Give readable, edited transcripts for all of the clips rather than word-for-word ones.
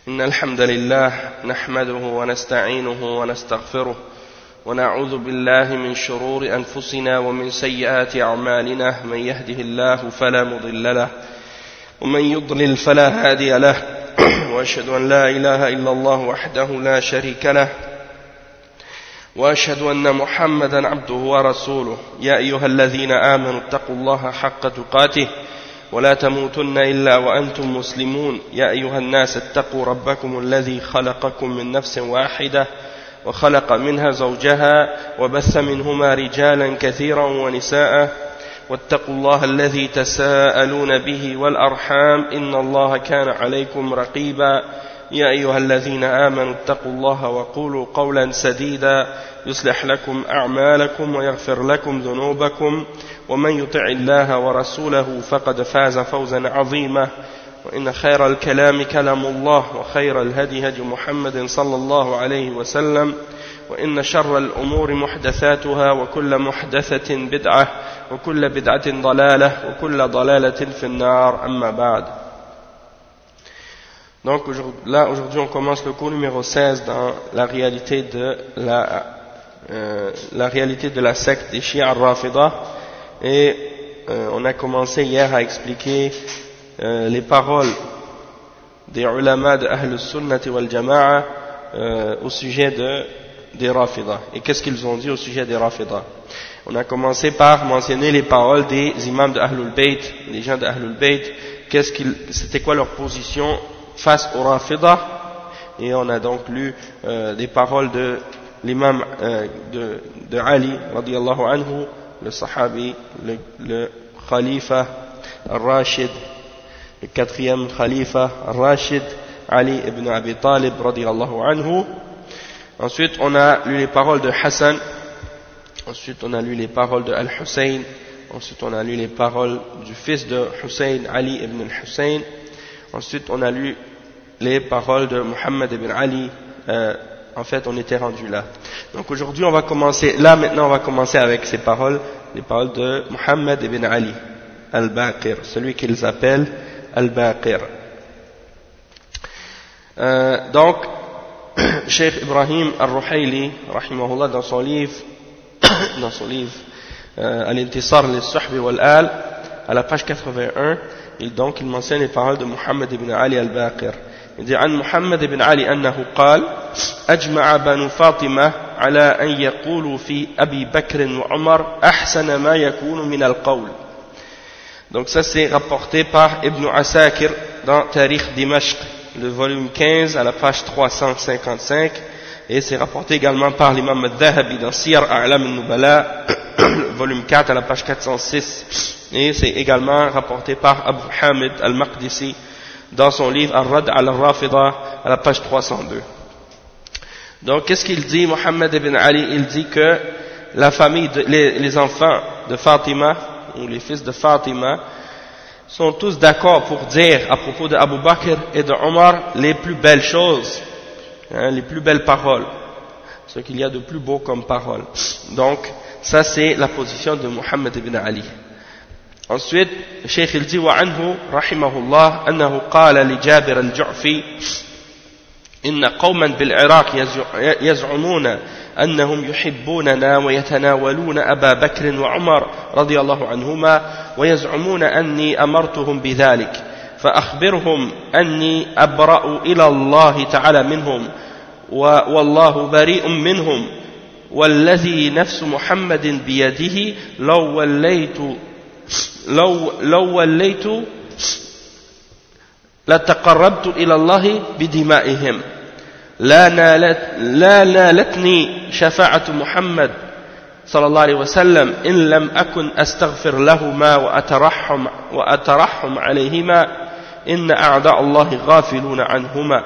إن الحمد لله نحمده ونستعينه ونستغفره ونعوذ بالله من شرور أنفسنا ومن سيئات أعمالنا من يهده الله فلا مضل له ومن يضلل فلا هادي له وأشهد أن لا إله إلا الله وحده لا شريك له وأشهد أن محمدا عبده ورسوله يا أيها الذين آمنوا اتقوا الله حق تقاته ولا تموتن إلا وأنتم مسلمون يا أيها الناس اتقوا ربكم الذي خلقكم من نفس واحدة وخلق منها زوجها وبث منهما رجالا كثيرا ونساء واتقوا الله الذي تساءلون به والأرحام إن الله كان عليكم رقيبا يا أيها الذين آمنوا اتقوا الله وقولوا قولا سديدا يصلح لكم أعمالكم ويغفر لكم ذنوبكم ومن يطع الله ورسوله فقد فاز فوزا عظيما وإن خير الكلام كلام الله وخير الهدي هدي محمد صلى الله عليه وسلم وإن شر الأمور محدثاتها وكل محدثة بدعة وكل بدعة ضلالة وكل ضلالة في النار أما بعد. Donc aujourd'hui on commence le cours numéro 16 dans la réalité de la réalité de la secte des Shia al-Rafida et on a commencé hier à expliquer les paroles des ulama de Ahl al-Sunnah wal Jama'a au sujet des Rafida et qu'est-ce qu'ils ont dit au sujet des Rafida. On a commencé par mentionner les paroles des imams de Ahlul Bayt, les gens de Ahlul Bayt, c'était quoi leur position face aux Rafida, et on a donc lu des paroles de l'imam de Ali radiyallahu anhu, le sahabi, le khalifa al-Rashid, le quatrième khalifa al-Rashid, Ali ibn Abi Talib radiyallahu anhu. Ensuite on a lu les paroles de Hassan, ensuite on a lu les paroles de Al-Hussein, ensuite on a lu les paroles du fils de Hussein, Ali ibn al-Hussein. Ensuite, on a lu les paroles de Muhammad ibn Ali. En fait, on était rendu là. Donc aujourd'hui, on va commencer. Là, maintenant, on va commencer avec ces paroles, les paroles de Muhammad ibn Ali al-Baqir, celui qu'ils appellent al-Baqir. Donc, Cheikh Ibrahim al-Ruhayli, rahimahullah, dans son livre, Al-Intisar lis-Suhbi wal-Al, à la page 81. Il mentionne les paroles de Muhammad ibn Ali al-Baqir. Il dit عن محمد بن علي أنه قال أجمع بنو فاطمة على أن يقولوا في أبي بكر وعمر أحسن ما يكون من القول. Donc ça c'est rapporté par Ibn Asakir dans Tarikh Dimashq, le volume 15 à la page 355, et c'est rapporté également par l'imam al-Dhahabi dans Siyar A'lam al-Nubala, volume 4 à la page 406. Et c'est également rapporté par Abu Hamid al-Maqdisi dans son livre Ar-Rad al-Rafida à la page 302. Donc qu'est-ce qu'il dit Muhammad ibn Ali? Il dit que la famille, les enfants de Fatima, ou les fils de Fatima, sont tous d'accord pour dire à propos de Abu Bakr et de Omar les plus belles choses, les plus belles paroles, ce qu'il y a de plus beau comme paroles. Donc ça c'est la position de Muhammad ibn Ali. Ensuite, le Cheikh il dit وعنه رحمه الله أنه قال لجابر الجعفي إن قوما بالعراق يزعمون أنهم يحبوننا ويتناولون أبا بكر وعمر رضي الله عنهما ويزعمون أني أمرتهم بذلك فأخبرهم أني أبرأ إلى الله تعالى منهم والله بريء منهم والذي نفس محمد بيده لو وليت لتقربت إلى الله بدمائهم لا نالتني شفاعة محمد صلى الله عليه وسلم إن لم أكن أستغفر لهما وأترحم عليهما إن أعداء الله غافلون عنهما.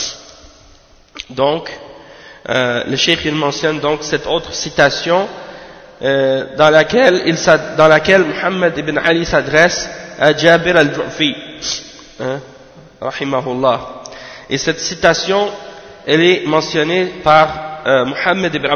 Donc le cheikh il mentionne donc cette autre citation dans laquelle Muhammad ibn Ali s'adresse à Jabir al-Ju'fi, rahimahullah. Et cette citation, elle est mentionnée par Muhammad ibn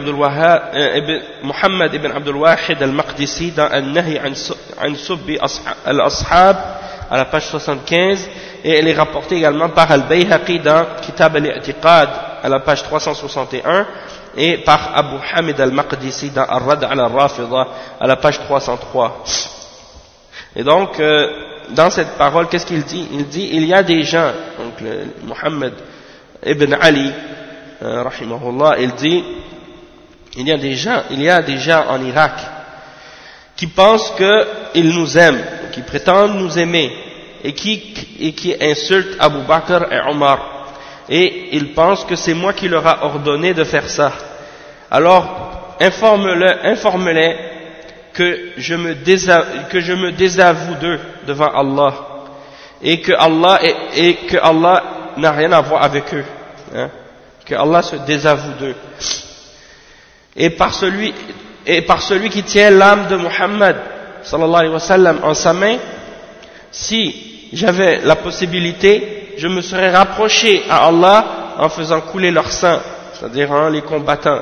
Abdul Wahid al-Maqdisi dans Al-Nahi an Subbi al-Ashab à la page 75, et elle est rapportée également par Al-Bayhaqi dans Kitab al-I'tiqad à la page 361 et par Abu Hamid al-Maqdisi dans Ar-Rad al-Rafida à la page 303. Et donc, dans cette parole, qu'est-ce qu'il dit? Il dit, il y a des gens, donc Muhammad ibn Ali, rahimahullah, il dit, il y a des gens en Irak qui pensent qu'ils nous aiment, qui prétendent nous aimer, et qui insultent Abu Bakr et Omar. Et ils pensent que c'est moi qui leur a ordonné de faire ça. Alors, informe-les que je me désavoue d'eux devant Allah, et que Allah n'a rien à voir avec eux, hein, que Allah se désavoue d'eux. Et par celui qui tient l'âme de Muhammad sallallahu alayhi wa sallam en sa main, si j'avais la possibilité, je me serais rapproché à Allah en faisant couler leur sang, c'est-à-dire en les combattant.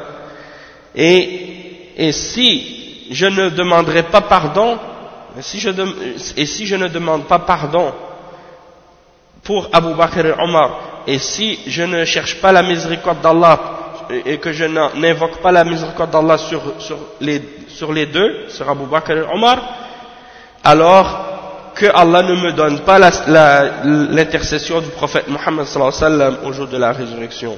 Et si je ne demanderais pas pardon, si je ne demande pas pardon pour Abu Bakr et Omar, et si je ne cherche pas la miséricorde d'Allah, et que je n'invoque pas la miséricorde d'Allah sur les deux, sur Abu Bakr et Omar, alors que Allah ne me donne pas l'intercession du prophète Muhammad sallallahu alayhi wa sallam au jour de la résurrection.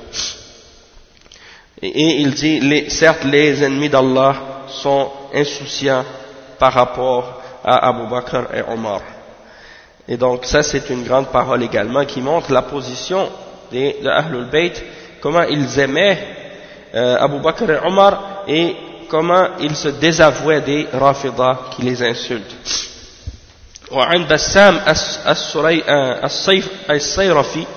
Et il dit, certes les ennemis d'Allah sont insouciants par rapport à Abu Bakr et Omar. Et donc ça c'est une grande parole également qui montre la position de Ahlul Bayt, comment ils aimaient Abu Bakr et Omar et comment ils se désavouaient des Rafidah qui les insultent. وعن بسام الصيرفي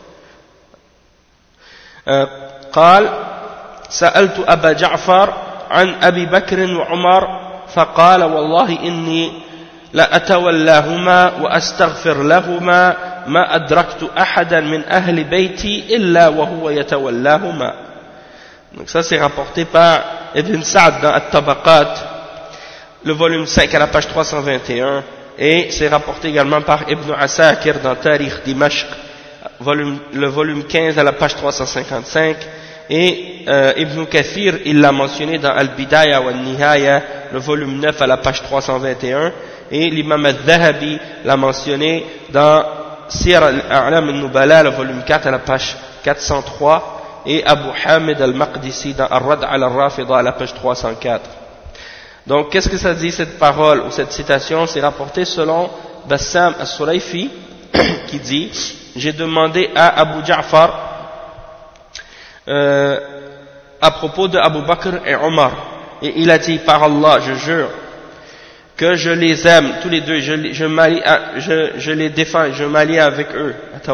قال سألت أبا جعفر عن أبي بكر وعمر فقال والله إني لأتولاهما وأستغفر لهما ما أدركت أحدا من أهل بيتي إلا وهو يتولاهما. Donc ça c'est rapporté par Ibn Sa'd dans At-Tabaqat, le volume 5 à la page 321, et c'est rapporté également par Ibn Asakir dans Tarikh Dimashq, le volume 15 à la page 355, et Ibn Kathir il l'a mentionné dans Al-Bidaya wa Al-Nihaya, le volume 9 à la page 321, et l'imam Al-Dhahabi l'a mentionné dans Sir Al-A'lam Al-Nubala, le volume 4 à la page 403, et Abu Hamid Al-Maqdisi dans Ar-Rad al-Rafida à la page 304. Donc, qu'est-ce que ça dit cette parole ou cette citation? C'est rapporté selon Bassam al-Surayfi qui dit, j'ai demandé à Abu Ja'far à propos de Abu Bakr et Omar, et il a dit, par Allah, je jure que je les aime tous les deux, je les défends, je m'allie avec eux,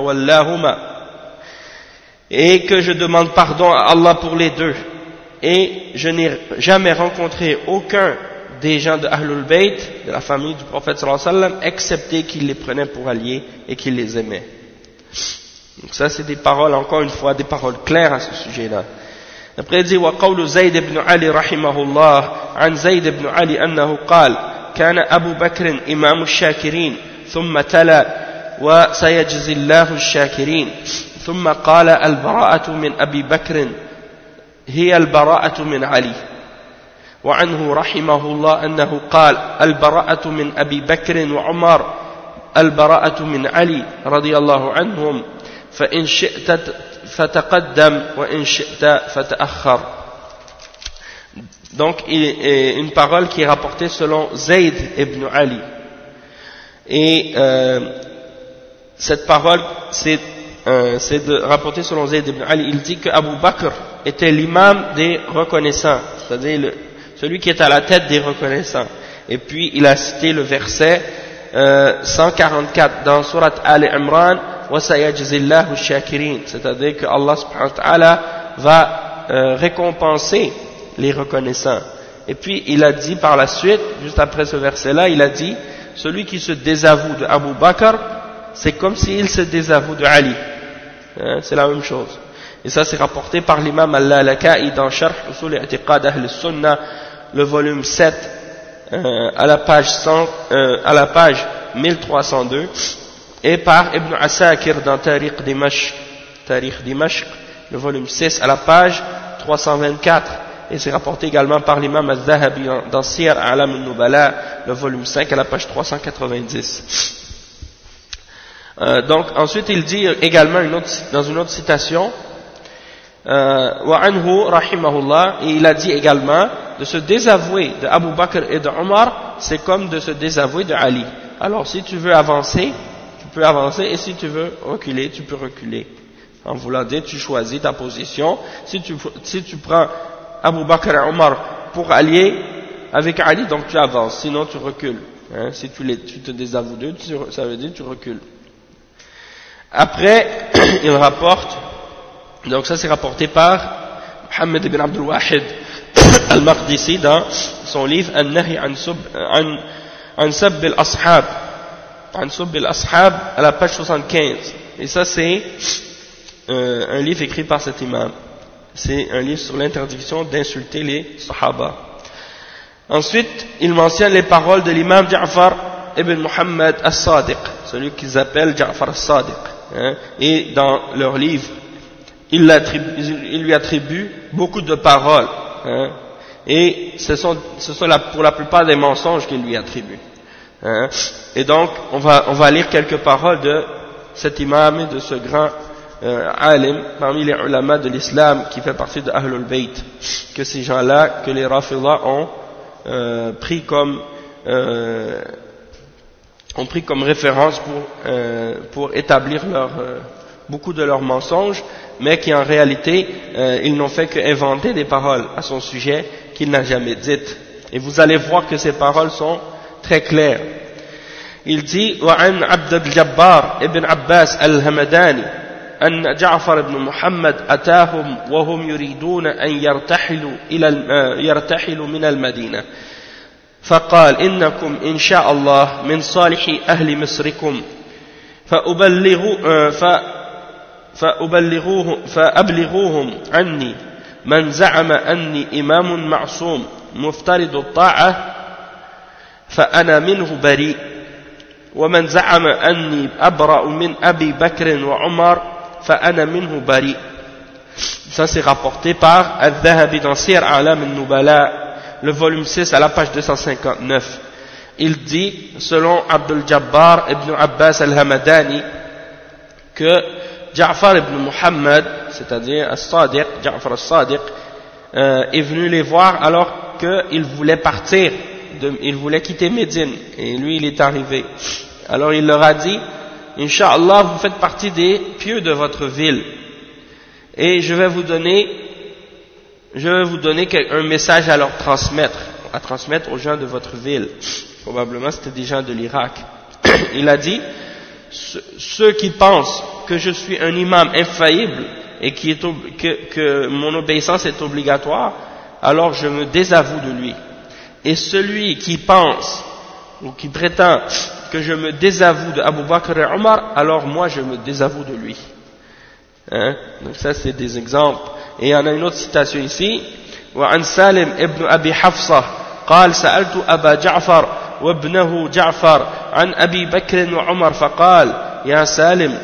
et que je demande pardon à Allah pour les deux. Et je n'ai jamais rencontré aucun des gens de Ahlul Bayt, de la famille du prophète sallallahu alayhi wa sallam, excepté qu'il les prenait pour alliés et qu'il les aimait. Donc ça c'est des paroles, encore une fois, des paroles claires à ce sujet-là. Après il dit, وقول زيد بن علي رحمه الله عن زيد بن علي أنه قال كان أبو بكر إمام الشاكرين ثم تلا وسيجزي الله الشاكرين ثم قال البراءة من أبي بكر هي البراءة من علي. وعنه رحمه الله أنه قال البراءة من أبي بكر وعمر البراءة من علي رضي الله عنهم فإن شئت فتقدم وإن شئت فتأخر. Donc une parole qui est rapportée selon Zayd ibn Ali, et cette parole c'est rapporté selon Zayd ibn Ali. Il dit que Abu Bakr était l'imam des reconnaissants, c'est-à-dire celui qui est à la tête des reconnaissants. Et puis il a cité le verset 144 dans Surat Al-Imran, wa sayajzillahu ash-shakirin, c'est-à-dire que Allah subhanahu wa ta'ala va récompenser les reconnaissants. Et puis il a dit par la suite, juste après ce verset-là, il a dit, celui qui se désavoue de Abu Bakr, c'est comme s'il se désavoue de Ali. C'est la même chose. Et ça c'est rapporté par l'imam Al-Lalaka'i dans Sharh Usul I'tiqad Ahl Sunnah, le volume 7 à la page 1302, et par Ibn Asakir dans Tariq Dimashq, le volume 6 à la page 324, et c'est rapporté également par l'imam al-Zahabi dans Siyar A'lam al-Nubala, le volume 5 à la page 390. Donc ensuite il dit également dans une autre citation, wa anhu rahimahullah, et il a dit également de se désavouer de Abu Bakr et de Omar, c'est comme de se désavouer de Ali. Alors si tu veux avancer, tu peux avancer, et si tu veux reculer, tu peux reculer. En voulant dire, tu choisis ta position. Si tu prends Abu Bakr et Omar pour allier avec Ali, donc tu avances, sinon tu recules. Hein, si tu te désavoues d'eux, ça veut dire que tu recules. Après, il rapporte, donc ça c'est rapporté par Muhammad ibn Abdul Wahid al-Maqdisi dans son livre An-Nahi an Sabb al-Ashab, à la page 75. Et ça c'est un livre écrit par cet imam. C'est un livre sur l'interdiction d'insulter les Sahaba. Ensuite, il mentionne les paroles de l'imam Ja'far ibn Muhammad as-Sadiq, celui qu'ils appellent Ja'far as-Sadiq. Hein, et dans leur livre, il lui attribue beaucoup de paroles. Hein, et ce sont pour la plupart des mensonges qu'il lui attribue. Hein, et donc, on va lire quelques paroles de cet imam et de ce grand alim parmi les ulama de l'islam qui fait partie de Ahlul Bayt, que ces gens-là, que les Rafidah ont pris comme référence pour établir beaucoup de leurs mensonges, mais qui en réalité ils n'ont fait qu'inventer des paroles à son sujet qu'il n'a jamais dites. Et vous allez voir que ces paroles sont très claires. Il dit وعن عبد الجبار ابن عباس الهمداني أن جعفر بن محمد أتاهم وهم يريدون أن يرتحلوا من المدينة فقال إنكم إن شاء الله من صالح أهل مصركم فأبلغوهم عني من زعم أني إمام معصوم مفترض الطاعة فأنا منه بريء ومن زعم أني أبرأ من أبي بكر وعمر فأنا منه بريء. Ça c'est rapporté par Al-Dhahabi dans Siyar A'lam al-Nubala, le volume 6 à la page 259. Il dit, selon Abdul Jabbar ibn Abbas al-Hamadani, que Ja'far ibn Muhammad, c'est-à-dire As-Sadiq, Ja'far As-Sadiq, est venu les voir alors qu'il voulait partir, il voulait quitter Médine, et lui il est arrivé. Alors il leur a dit, Inch'Allah, vous faites partie des pieux de votre ville, et je vais vous donner un message à leur transmettre aux gens de votre ville. Probablement c'était des gens de l'Irak. Il a dit, ceux qui pensent que je suis un imam infaillible et que mon obéissance est obligatoire, alors je me désavoue de lui. Et celui qui pense ou qui prétend que je me désavoue de Abu Bakr et Omar, alors moi je me désavoue de lui. Hein? Donc ça c'est des exemples. Et il y en a une autre citation ici. وعن سالم ابن أبي حفصة قال سألت أبا جعفر وابنه جعفر عن أبي بكر وعمر فقال يا سالم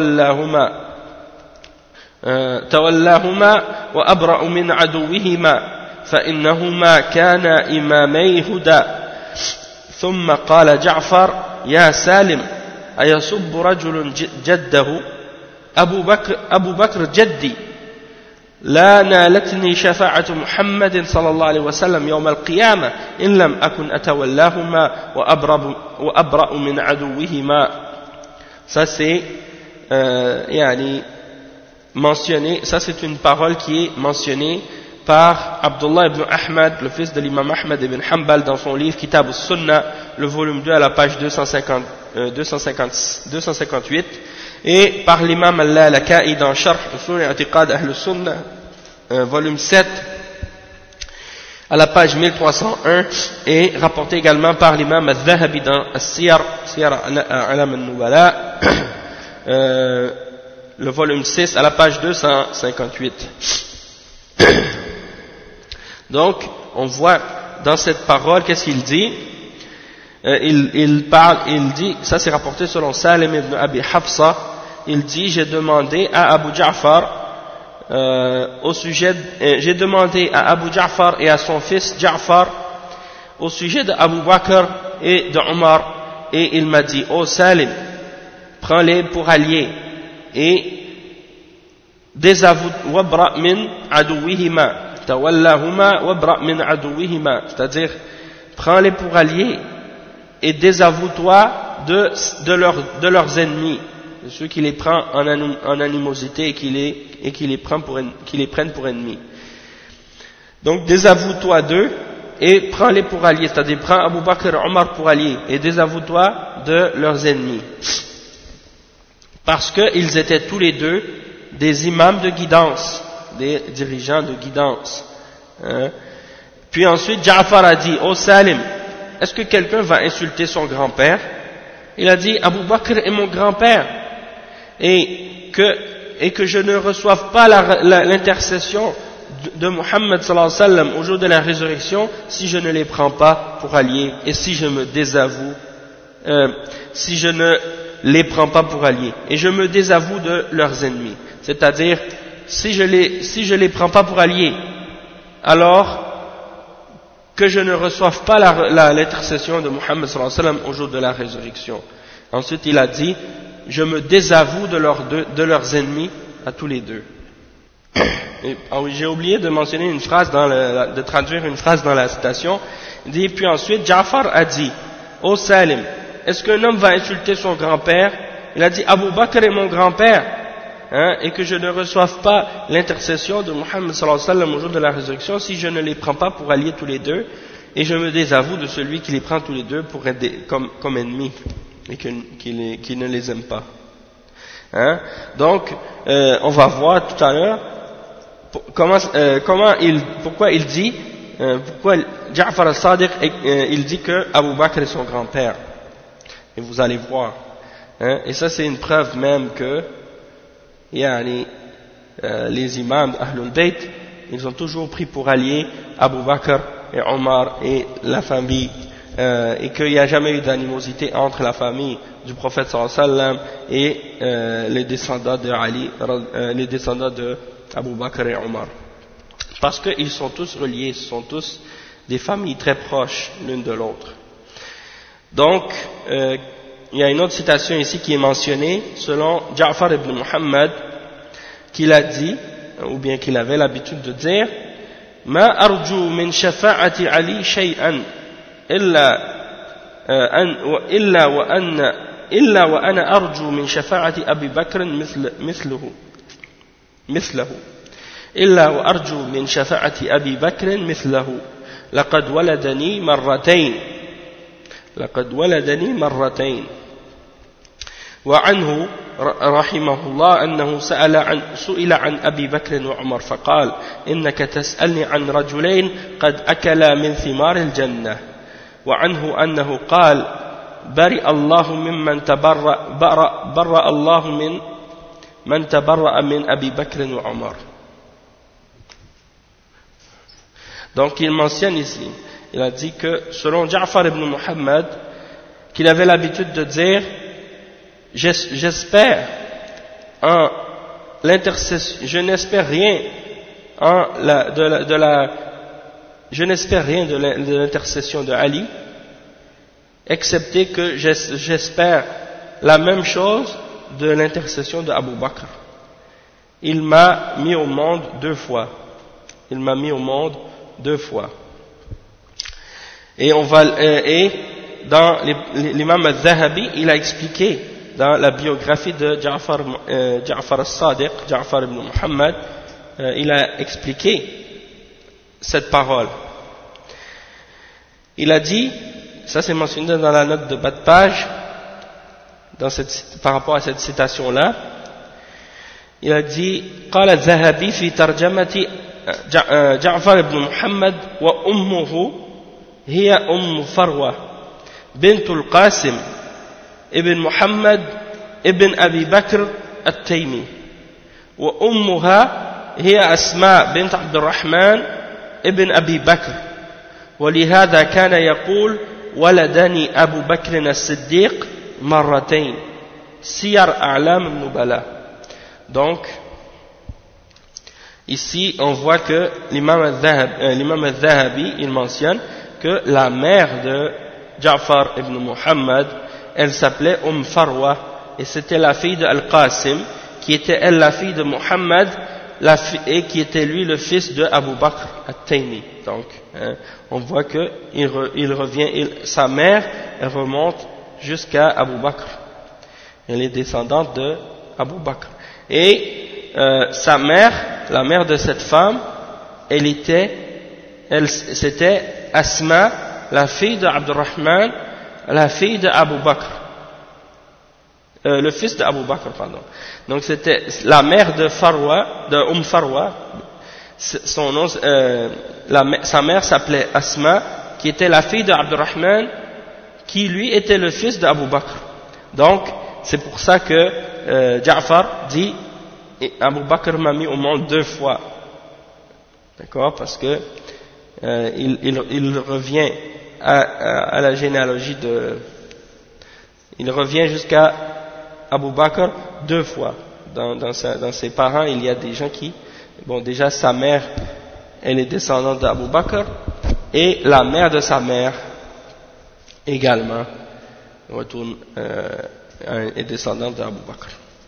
تولاهما وأبرأ من عدوهما فإنهما كانا إمامي هدى. ثم قال جعفر يا سالم أيسب رجل جده أبو بكر جدي لا نالتني شفاعة محمد صلى الله عليه وسلم يوم القيامة إن لم أكن أتولاهما وأبرأ من عدوهما. Ça c'est mentionné, ça c'est une parole qui est mentionnée par Abdullah ibn Ahmad, le fils de l'imam Ahmad ibn Hanbal, dans son livre Kitab al-Sunnah, le volume 2 à la page 258, et par l'imam al-Lalaka'i dans Sharh Usul i'tiqad Ahl al-Sunnah, volume 7 à la page 1301, et rapporté également par l'imam al-Dhahabi dans Siyar A'lam al-Nubala, le volume 6 à la page 258. Donc, on voit dans cette parole, qu'est-ce qu'il dit? il dit, ça c'est rapporté selon Salim ibn Abi Hafsa, il dit, j'ai demandé à Abu Ja'far j'ai demandé à Abu Ja'far et à son fils Ja'far au sujet d'Abu Bakr et de Omar, et il m'a dit, oh Salim, prends-les pour alliés et désavoue wabra min adouihima tawallahuma wabra min adouihima, c'est-à-dire prends-les pour alliés et désavoue-toi de leurs ennemis, de ceux qui les prennent en animosité et qui les prennent pour ennemis. Donc désavoue-toi d'eux et prends-les pour alliés, c'est-à-dire prends Abu Bakr et Omar pour alliés et désavoue-toi de leurs ennemis, parce qu'ils étaient tous les deux des imams de guidance, des dirigeants de guidance. Puis ensuite Ja'far a dit, oh Salim, est-ce que quelqu'un va insulter son grand-père? Il a dit, Abu Bakr est mon grand-père, et que je ne reçoive pas l'intercession de Muhammad sallallahu alayhi wa sallam au jour de la résurrection si je ne les prends pas pour alliés et si je me désavoue, si je ne les prends pas pour alliés et je me désavoue de leurs ennemis. C'est-à-dire, si je les prends pas pour alliés, alors que je ne reçoive pas l'intercession de Muhammad sallallahu alayhi wa sallam au jour de la résurrection. Ensuite, il a dit, je me désavoue de leurs ennemis à tous les deux. J'ai oublié de mentionner une phrase de traduire une phrase dans la citation. Il dit, puis ensuite, Ja'far a dit, oh Salim, est-ce qu'un homme va insulter son grand-père? Il a dit, Abu Bakr est mon grand-père, et que je ne reçoive pas l'intercession de Muhammad sallallahu alayhi wa sallam au jour de la résurrection si je ne les prends pas pour alliés tous les deux, et je me désavoue de celui qui les prend tous les deux pour être comme ennemis et qui ne les aime pas. Donc, on va voir tout à l'heure pourquoi il dit, pourquoi Ja'far al-Sadiq il dit que Abu Bakr est son grand-père. Et vous allez voir. Et ça c'est une preuve même que les imams d'Ahlul Bayt, ils ont toujours pris pour alliés Abu Bakr et Omar et la famille, et qu'il n'y a jamais eu d'animosité entre la famille du prophète sallallahu alayhi wa sallam et les descendants de Ali, les descendants de Abu Bakr et Omar, parce qu'ils sont tous reliés, ce sont tous des familles très proches l'une de l'autre. Donc il y a une autre citation ici qui est mentionnée selon Ja'far ibn Muhammad, qu'il a dit, ou bien qu'il avait l'habitude de dire, ما أرجو من شفاعة علي شيئا إلا وأنا أرجو من شفاعة أبي بكر مثله إلا وأرجو من شفاعة أبي بكر مثله لقد ولدني مرتين وعنه رحمه الله أنه سئل عن أبي بكر وعمر فقال إنك تسألني عن رجلين قد أكلا من ثمار الجنة. وعنه أنه قال برئ الله ممن برأ الله من تبرأ من أبي بكر وعمر. Donc il mentionne ici, il a dit que selon Ja'far ibn Muhammad, qu'il avait l'habitude de dire, j'espère en l'intercession, je n'espère rien de l'intercession de Ali, excepté que j'espère la même chose de l'intercession de Abu Bakr. Il m'a mis au monde deux fois. Et dans l'imam al-Zahabi, il a expliqué dans la biographie de Ja'far al-Sadiq, Ja'far ibn Muhammad, il a expliqué cette parole. Il a dit, ça c'est mentionné dans la note de bas de page, par rapport à cette citation-là, il a dit, قال الذهبي في ترجمة جعفر بن محمد وأمه هي أم فروة بنت القاسم ابن محمد ابن أبي بكر التيمي وأمها هي أسماء بنت عبد الرحمن ابن أبي بكر ولهذا كان يقول waladani Abu Bakr as-Siddiq marratayn Siyar A'lam al-Nubala. Donc ici on voit que l'imam al-Dhahabi il mentionne que la mère de Ja'far ibn Muhammad elle s'appelait Farwa et c'était la fille de Al-Qasim qui était elle la fille de Muhammad et qui était lui le fils de Abu Bakr at-Taymi. Donc on voit que sa mère elle remonte jusqu'à Abu Bakr, elle est descendante de Abu Bakr et sa mère, la mère de cette femme, c'était Asma, la fille de Abdurrahman, la fille de Abu Bakr, le fils de Abu Bakr, pardon. Donc c'était la mère de Farwa, de Farwa, son nom, sa mère s'appelait Asma, qui était la fille de Abdurrahman, qui lui était le fils de Abu Bakr. Donc c'est pour ça que Ja'far dit Abu Bakr m'a mis au monde 2 fois, d'accord, parce que il revient à la généalogie il revient jusqu'à Abu Bakr 2 fois. Dans ses parents, il y a des gens déjà sa mère, elle est descendante d'Abu Bakr, et la mère de sa mère également est descendante d'Abu Bakr.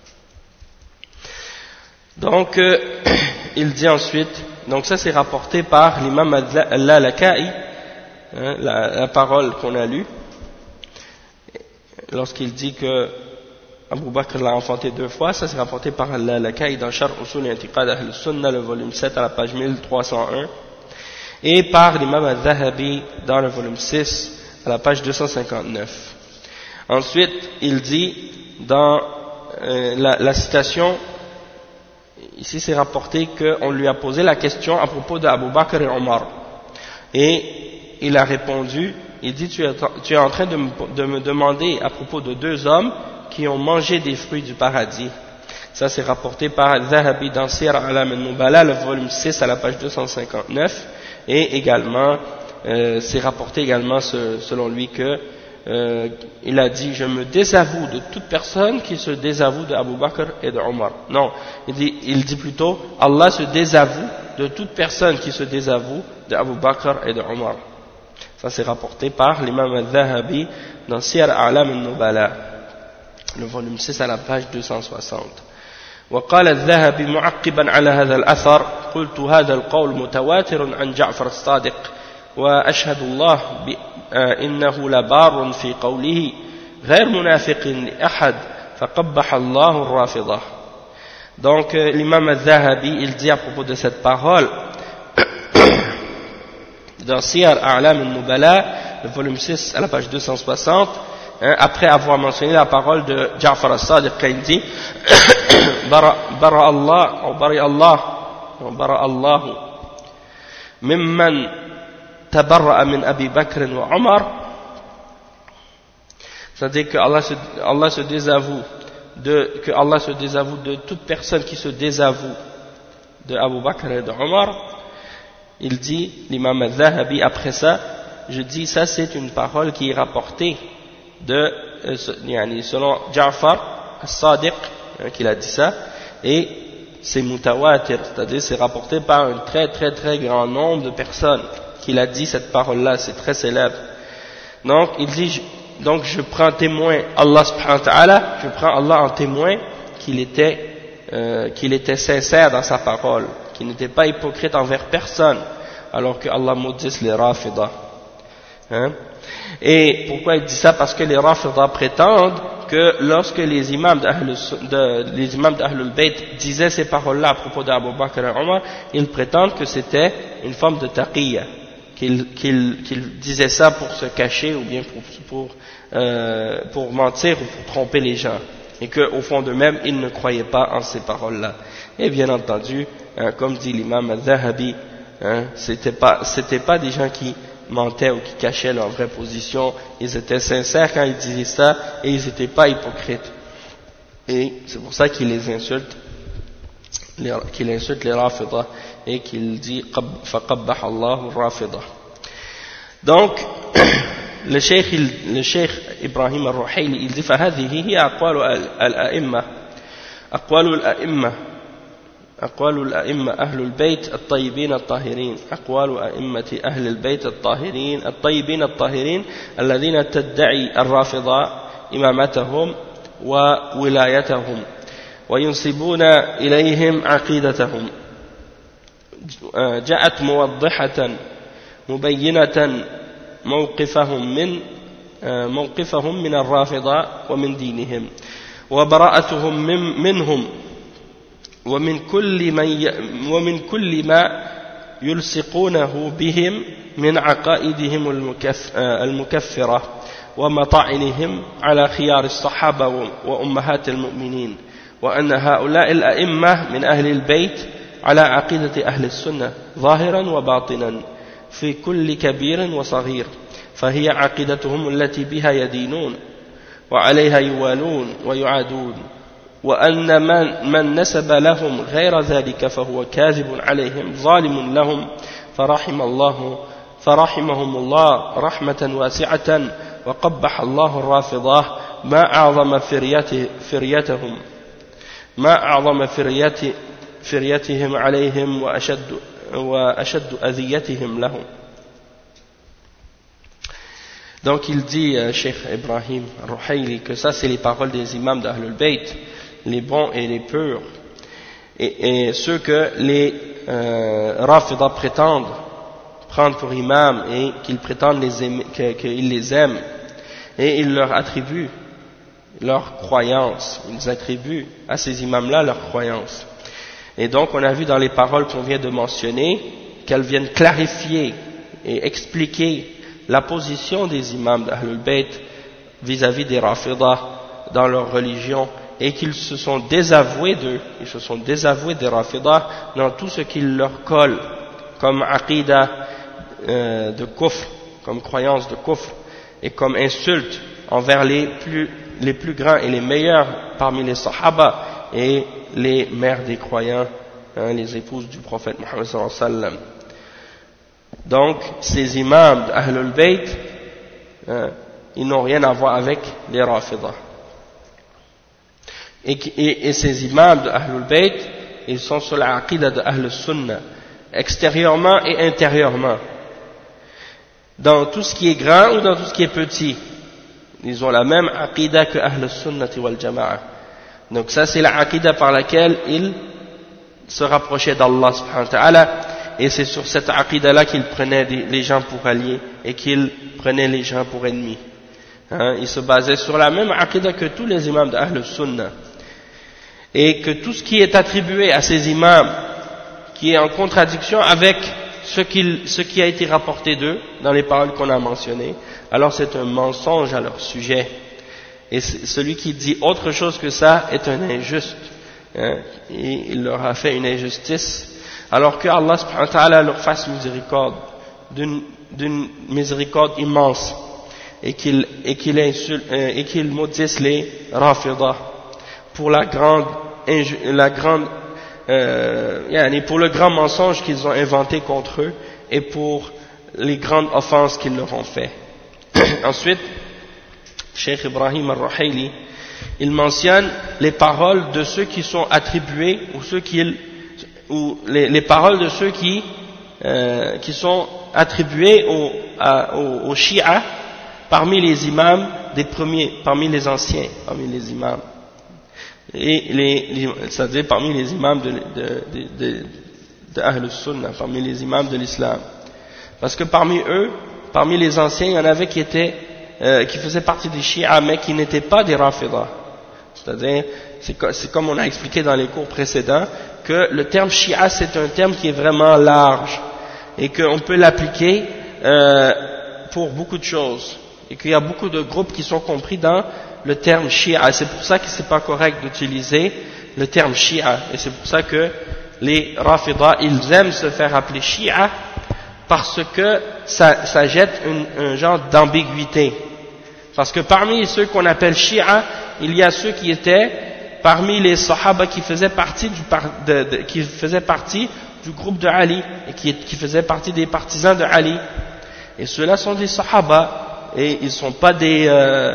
Donc, il dit ensuite, donc ça c'est rapporté par l'imam al-Lalaka'i, la parole qu'on a lue, lorsqu'il dit que Abu Bakr l'a enfanté 2 fois, ça c'est rapporté par al-Lalaka'i dans Sharh Usul I'tiqad Ahl Sunnah, le volume 7 à la page 1301, et par l'imam al-Dhahabi dans le volume 6 à la page 259. Ensuite, il dit dans la citation, ici c'est rapporté qu'on lui a posé la question à propos d'Abu Bakr et Omar. Et il a répondu, il dit tu es en train de me demander à propos de 2 hommes qui ont mangé des fruits du paradis. Ça c'est rapporté par Zahabi dans Siyar A'lam al-Nubala, le volume 6 à la page 259. Et également, c'est rapporté également selon lui que il a dit, je me désavoue de toute personne qui se désavoue d'Abu Bakr et de Omar. Non, il dit plutôt, Allah se désavoue de toute personne qui se désavoue d'Abu Bakr et de Omar. Ça c'est rapporté par l'imam al-Dhahabi dans Siyar A'lam al-Nubala, le volume 6 à la page 260. وقال الذهبي معقبا على هذا الأثر قلت هذا القول متواتر عن جعفر الصادق وأشهد الله إنه لبار في قوله غير منافق لأحد فقبح الله الرافضة. Donc l'imam al-Dhahabi il dit à propos de cette parole dans Siyar A'lam al-Nubala, le volume 6 à la page 260, après avoir mentionné la parole de Ja'far al-Sadiq, il dit bara Allah mimman tabarra'a min Abi Bakr wa Omar, c'est-à-dire que Allah se désavoue de toute personne qui se désavoue de Abu Bakr et de Omar. Il dit, l'imam al-Dhahabi, après ça, je dis ça c'est une parole qui est rapportée selon Ja'far al-Sadiq, qu'il a dit ça, et c'est mutawatir, c'est-à-dire c'est rapporté par un très très très grand nombre de personnes qu'il a dit cette parole-là, c'est très célèbre. Donc il dit, donc je prends témoin Allah subhanahu wa ta'ala, je prends Allah en témoin qu'il était sincère dans sa parole, qu'il n'était pas hypocrite envers personne, alors que Allah maudisse les Rafidah. Et pourquoi il dit ça? Parce que les Rafidah prétendent que lorsque les imams d'Ahlul Bayt disaient ces paroles-là à propos d'Abu Bakr et Omar, ils prétendent que c'était une forme de taqiyya, qu'ils disaient ça pour se cacher ou bien pour mentir ou pour tromper les gens, et qu'au fond d'eux-mêmes ils ne croyaient pas en ces paroles-là. Et bien entendu, comme dit l'imam al-Dhahabi, c'était pas des gens qui mentaient ou qui cachaient leur vraie position, ils étaient sincères quand ils disaient ça et ils n'étaient pas hypocrites. Et c'est pour ça qu'il insulte les Rafidah et qu'il dit فَقَبَّحَ اللَّهُ الرَّافِضَةَ. Donc الشيخ إبراهيم الرحيلي il dit فهذه هي أقوال الأئمة أهل البيت الطيبين الطاهرين أقوال أئمة أهل البيت الطيبين الطاهرين الذين تدعي الرافضة إمامتهم وولايتهم وينسبون إليهم عقيدتهم جاءت موضحة مبينة موقفهم من الرافضة ومن دينهم وبراءتهم منهم ومن كل ما يلصقونه بهم من عقائدهم المكفرة ومطاعنهم على خيار الصحابة وأمهات المؤمنين وأن هؤلاء الأئمة من أهل البيت على عقيدة أهل السنة ظاهرا وباطنا في كل كبير وصغير فهي عقيدتهم التي بها يدينون وعليها يوالون ويعادون وأن من نسب لهم غير ذلك فهو كاذب عليهم ظالم لهم فرحمهم الله رحمة واسعة وقبح الله الرافضة ما أعظم فريتهم عليهم وأشد أذيتهم لهم. Donc il dit, Cheikh Ibrahim Ruhaili, que ça c'est les paroles des imams d'Ahlul Bayt, les bons et les purs, et ceux que les Rafidah prétendent prendre pour imam et qu'ils prétendent qu'ils les aiment, et ils leur attribuent leur croyance, ils attribuent à ces imams-là leur croyance. Et donc on a vu dans les paroles qu'on vient de mentionner qu'elles viennent clarifier et expliquer la position des imams d'Ahlul Bayt vis-à-vis des Rafidah dans leur religion, et qu'ils se sont désavoués d'eux, ils se sont désavoués des Rafidah dans tout ce qui leur colle comme aqidah de kufr, comme croyance de kufr, et comme insulte envers les plus grands et les meilleurs parmi les Sahaba et les mères des croyants, les épouses du prophète Mohammed sallallahu alayhi wa sallam. Donc, ces imams d'Ahlul Bayt, ils n'ont rien à voir avec les Rafidah. Et ces imams d'Ahlul Bayt, ils sont sur la aqidah d'Ahl Sunnah, extérieurement et intérieurement. Dans tout ce qui est grand ou dans tout ce qui est petit, ils ont la même aqidah que Ahl Sunnah wal Jama'a. Donc ça c'est la aqidah par laquelle ils se rapprochaient d'Allah subhanahu wa ta'ala, et c'est sur cette aqidah là qu'ils prenaient les gens pour alliés et qu'ils prenaient les gens pour ennemis. Ils se basaient sur la même aqidah que tous les imams d'Ahl Sunnah, et que tout ce qui est attribué à ces imams qui est en contradiction avec ce qui a été rapporté d'eux dans les paroles qu'on a mentionnées, alors c'est un mensonge à leur sujet, et celui qui dit autre chose que ça est un injuste, et il leur a fait une injustice, alors que Allah subhanahu wa ta'ala leur fasse miséricorde, d'une miséricorde immense, et qu'il maudisse les Rafidah pour pour le grand mensonge qu'ils ont inventé contre eux et pour les grandes offenses qu'ils leur ont fait. Ensuite, Cheikh Ibrahim al-Ruhaili, il mentionne les paroles de ceux qui sont attribués, ou les paroles de ceux qui sont attribués aux Shia parmi les imams des premiers, parmi les anciens, parmi les imams, c'est-à-dire parmi les imams de Ahl Sunnah, parmi les imams de l'islam. Parce que parmi eux, parmi les anciens, il y en avait qui faisaient partie des Shia, mais qui n'étaient pas des Rafidah. C'est-à-dire, c'est comme on a expliqué dans les cours précédents, que le terme Shia, c'est un terme qui est vraiment large, et qu'on peut l'appliquer pour beaucoup de choses, et qu'il y a beaucoup de groupes qui sont compris dans le terme Shia. C'est pour ça que c'est pas correct d'utiliser le terme Shia, et c'est pour ça que les Rafidah, ils aiment se faire appeler Shia, parce que ça jette un genre d'ambiguïté. Parce que parmi ceux qu'on appelle Shia, il y a ceux qui étaient parmi les Sahaba qui faisaient partie du groupe de Ali, et qui faisaient partie des partisans de Ali. Et ceux-là sont des Sahaba, et ils sont pas des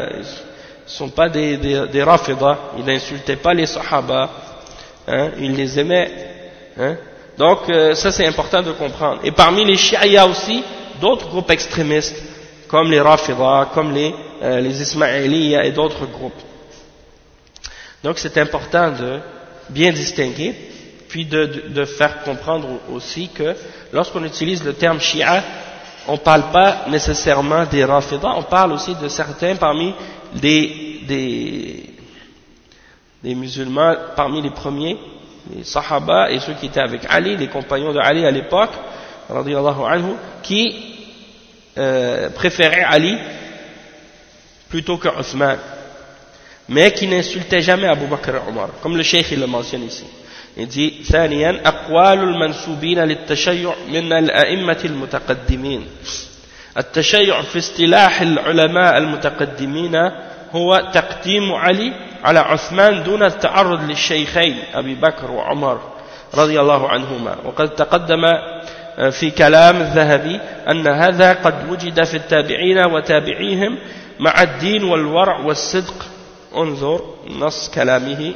Rafida, ils n'insultaient pas les Sahaba, hein, ils les aimaient, hein. Donc ça c'est important de comprendre. Et parmi les Shia, il y a aussi d'autres groupes extrémistes, comme les Rafida, comme les Ismaïliya et d'autres groupes. Donc c'est important de bien distinguer, puis de faire comprendre aussi que lorsqu'on utilise le terme Shia, on ne parle pas nécessairement des Rafida, on parle aussi de certains parmi des musulmans, parmi les premiers, les Sahaba et ceux qui étaient avec Ali, les compagnons de Ali à l'époque, radiyallahu anhu, qui préféraient Ali plutôt que Uthman, mais qui n'insultaient jamais Abu Bakr et Omar, comme le cheikh il le mentionne ici. Il dit ثانيا أقوال المنسوبين للتشيع من الأئمة المتقدمين. التشيع في اصطلاح العلماء المتقدمين هو تقديم علي على عثمان دون التعرض للشيخين أبي بكر وعمر رضي الله عنهما. وقد تقدم في كلام الذهبي أن هذا قد وجد في التابعين وتابعيهم مع الدين والورع والصدق. انظر نص كلامه.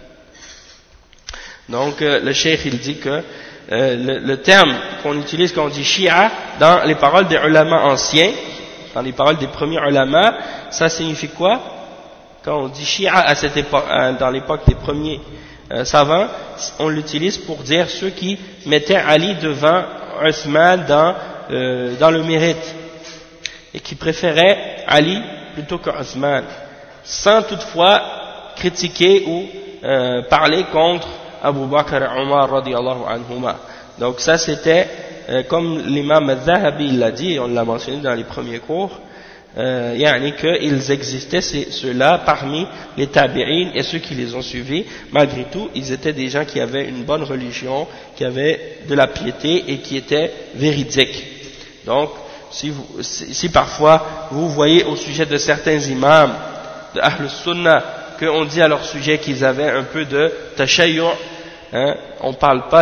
Donc le cheikh il dit que le terme qu'on utilise quand on dit Shia dans les paroles des ulama anciens, dans les paroles des premiers ulama, ça signifie quoi? Quand on dit Shia à cette époque, dans l'époque des premiers savants, on l'utilise pour dire ceux qui mettaient Ali devant Uthman dans le mérite et qui préféraient Ali plutôt que Uthman, sans toutefois critiquer ou parler contre Abu Bakr et Omar radiyallahu anhuma. Donc ça c'était comme l'imam al-Zahabi l'a dit, on l'a mentionné dans les premiers cours, yani qu'ils existaient ceux-là parmi les tabi'in et ceux qui les ont suivis. Malgré tout, ils étaient des gens qui avaient une bonne religion, qui avaient de la piété et qui étaient véridiques. Donc si parfois vous voyez au sujet de certains imams de Ahl Sunnah qu'on dit à leur sujet qu'ils avaient un peu de tashayyu', hein, on ne parle pas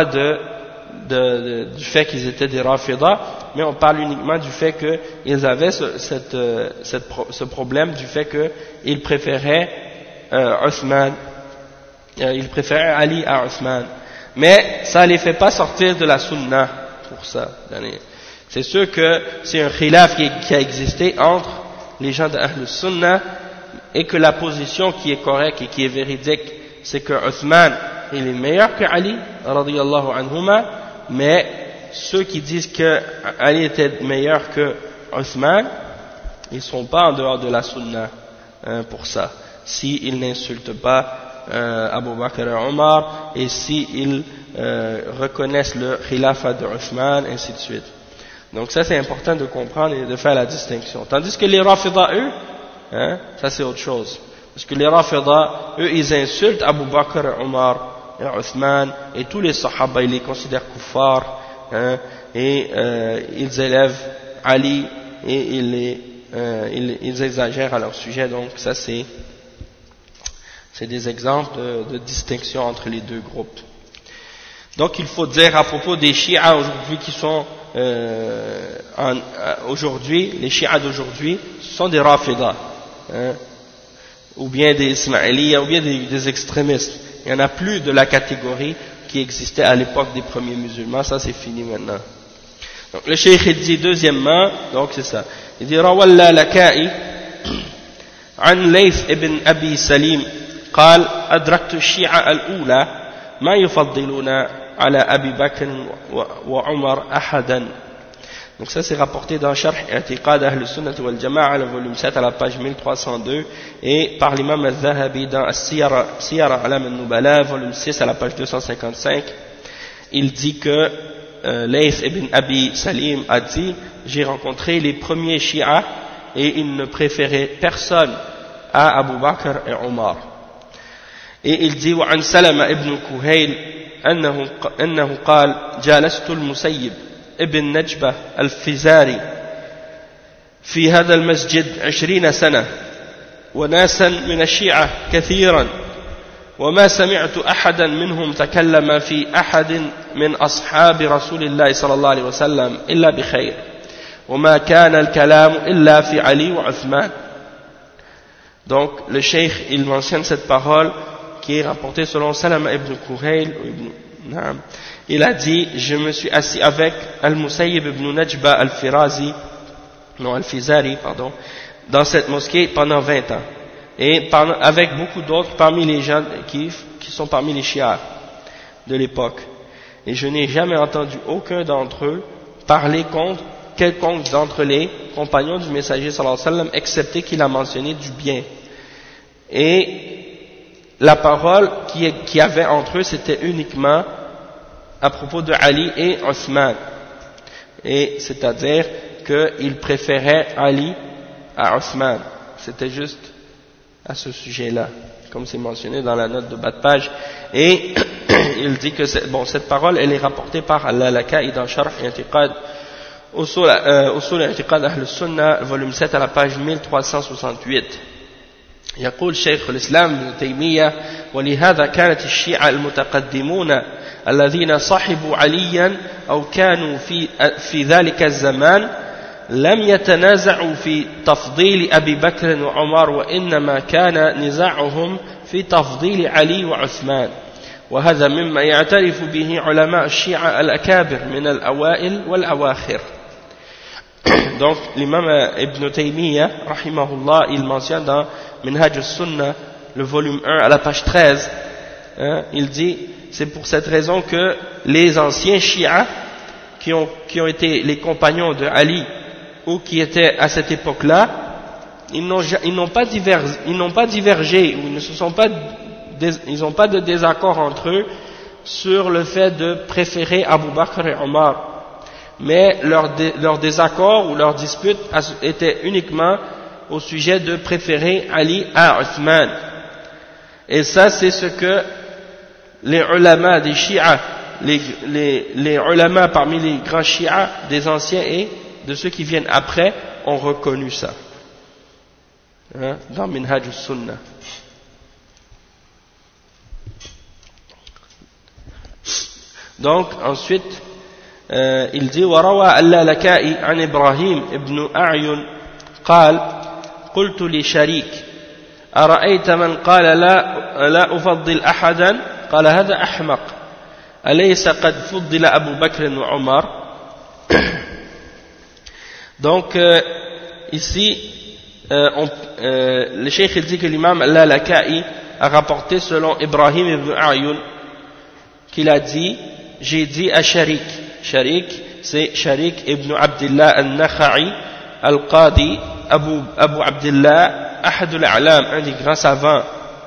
du fait qu'ils étaient des Rafida, mais on parle uniquement du fait qu'ils avaient ce problème du fait qu'ils préféraient Uthman, ils préféraient Ali à Uthman. Mais ça ne les fait pas sortir de la Sunna pour ça. C'est sûr que c'est un khilaf qui a existé entre les gens de Ahl Sunnah, et que la position qui est correcte et qui est véridique, c'est que Uthman il est meilleur que Ali radiyallahu anhuma, mais ceux qui disent que Ali était meilleur que Uthman, ils ne sont pas en dehors de la sunna pour ça, s'ils n'insultent pas Abu Bakr et Omar, et s'ils reconnaissent le khilafa de Uthman, ainsi de suite. Donc ça c'est important de comprendre et de faire la distinction. Tandis que les Rafida, eux, hein, ça c'est autre chose. Parce que les Rafida, eux, ils insultent Abu Bakr et Omar et Uthman et tous les Sahaba, ils les considèrent kuffar, hein, et ils élèvent Ali et ils exagèrent à leur sujet. Donc ça c'est des exemples de distinction entre les deux groupes. Donc il faut dire à propos des Shia aujourd'hui qui sont aujourd'hui, les Shia d'aujourd'hui sont des Rafida, hein, ou bien des Ismaïliya, ou bien des extrémistes. Il n'y en a plus de la catégorie qui existait à l'époque des premiers musulmans, ça c'est fini maintenant. Donc le cheikh il dit deuxièmement, donc c'est ça, il dit Rawalla Laka'i عن ليث ابن أبي سليم قال أدركت الشيعة الأولى ما يفضلون على أبي بكر وعمر أحدا. Donc ça c'est rapporté dans Sharh I'tiqad Ahl Sunnah wal Jama'a, le volume 7 à la page 1302, et par l'imam al-Zahabi dans Siyar A'lam al-Nubala, volume 6 à la page 255, il dit que Layth ibn Abi Salim a dit: j'ai rencontré les premiers Shia et ils ne préféraient personne à Abu Bakr et Omar. Et il dit: وعن سلمة ابن كهيل أنه قال جالست المسيب ابن نجبة الفزاري في هذا المسجد 20 سنة وناسا من الشيعة كثيرا وما سمعت أحدا منهم تكلم في أحد من أصحاب رسول الله صلى الله عليه وسلم إلا بخير وما كان الكلام إلا في علي وعثمان. Donc le cheikh il mentionne cette parole qui est rapportée selon Salama ibn Kuhayl. Il a dit, je me suis assis avec Al-Musayyib ibn Najba Al-Fizari, dans cette mosquée pendant 20 ans. Et avec beaucoup d'autres parmi les gens qui sont parmi les chiites de l'époque. Et je n'ai jamais entendu aucun d'entre eux parler contre quelconque d'entre les compagnons du messager sallallahu alayhi wa sallam, excepté qu'il a mentionné du bien. Et la parole qu'il y avait entre eux, c'était uniquement à propos de Ali et Othman. Et c'est-à-dire qu'il préférait Ali à Othman. C'était juste à ce sujet-là, comme c'est mentionné dans la note de bas de page. Et il dit que cette parole, elle est rapportée par Al-Lalaka'i dans Sharh I'tiqad Usul I'tiqad Ahl Sunnah, volume 7 à la page 1368. يقول شيخ الإسلام ابن تيمية: ولهذا كانت الشيعة المتقدمون الذين صحبوا عليا أو كانوا في ذلك الزمان لم يتنازعوا في تفضيل أبي بكر وعمر، وإنما كان نزاعهم في تفضيل علي وعثمان، وهذا مما يعترف به علماء الشيعة الأكابر من الأوائل والأواخر. Donc l'imam Ibn Taymiyyah rahimahullah, il mentionne dans Minhaj al-Sunnah, le volume 1 à la page 13, il dit, c'est pour cette raison que les anciens chiites qui ont été les compagnons de Ali ou qui étaient à cette époque-là, ils n'ont pas divergé, ou ils n'ont pas de désaccord entre eux sur le fait de préférer Abu Bakr et Omar. Mais leur désaccord ou leur dispute était uniquement au sujet de préférer Ali à Othman. Et ça, c'est ce que les ulama des chiites, les ulama parmi les grands chiites, des anciens et de ceux qui viennent après, ont reconnu ça. Dans Minhaj al-Sunnah. Donc, ensuite, il dit وروى اللالكائي عن إبراهيم ابن أعين قال قلت لشريك أرأيت من قال لا أفضل أحدا قال هذا أحمق أليس قد فضل أبو بكر وعمر. Donc ici le cheikh il dit que l'imam al-Lalaka'i a rapporté selon Ibrahim ibn A'yun qu'il a dit, j'ai dit à Sharik, c'est Sharik ibn Abdullah al-Nakha'i al-Qadi Abu Abdullah Ahad al-A'lam, un des grands savants,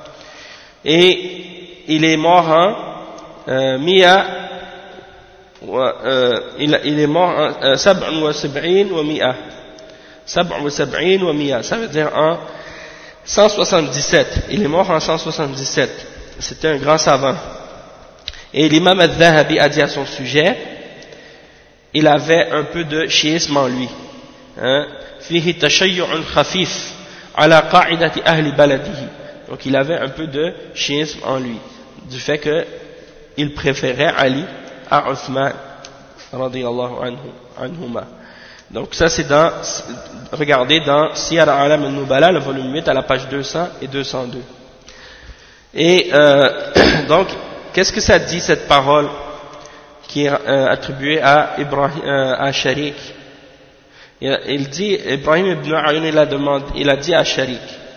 et il est mort en il est mort en 77 wa mi'a, ça veut dire en 177, il est mort en 177, c'était un grand savant. Et l'imam al-Dhahabi a dit à son sujet, il avait un peu de chiisme en lui. فيه تشيع خفيف على قاعدة أهل بلده. Donc il avait un peu de chiisme en lui, du fait qu'il préférait Ali à Othman radiyallahu anhuma. Donc ça c'est regardez dans Siyar A'lam al-Nubala, le volume 8 à la page 200 et 202. Et donc qu'est-ce que ça dit cette parole qui est attribuée à Sharik? Il dit, Ibrahim ibn A'yun il a dit à Sharik,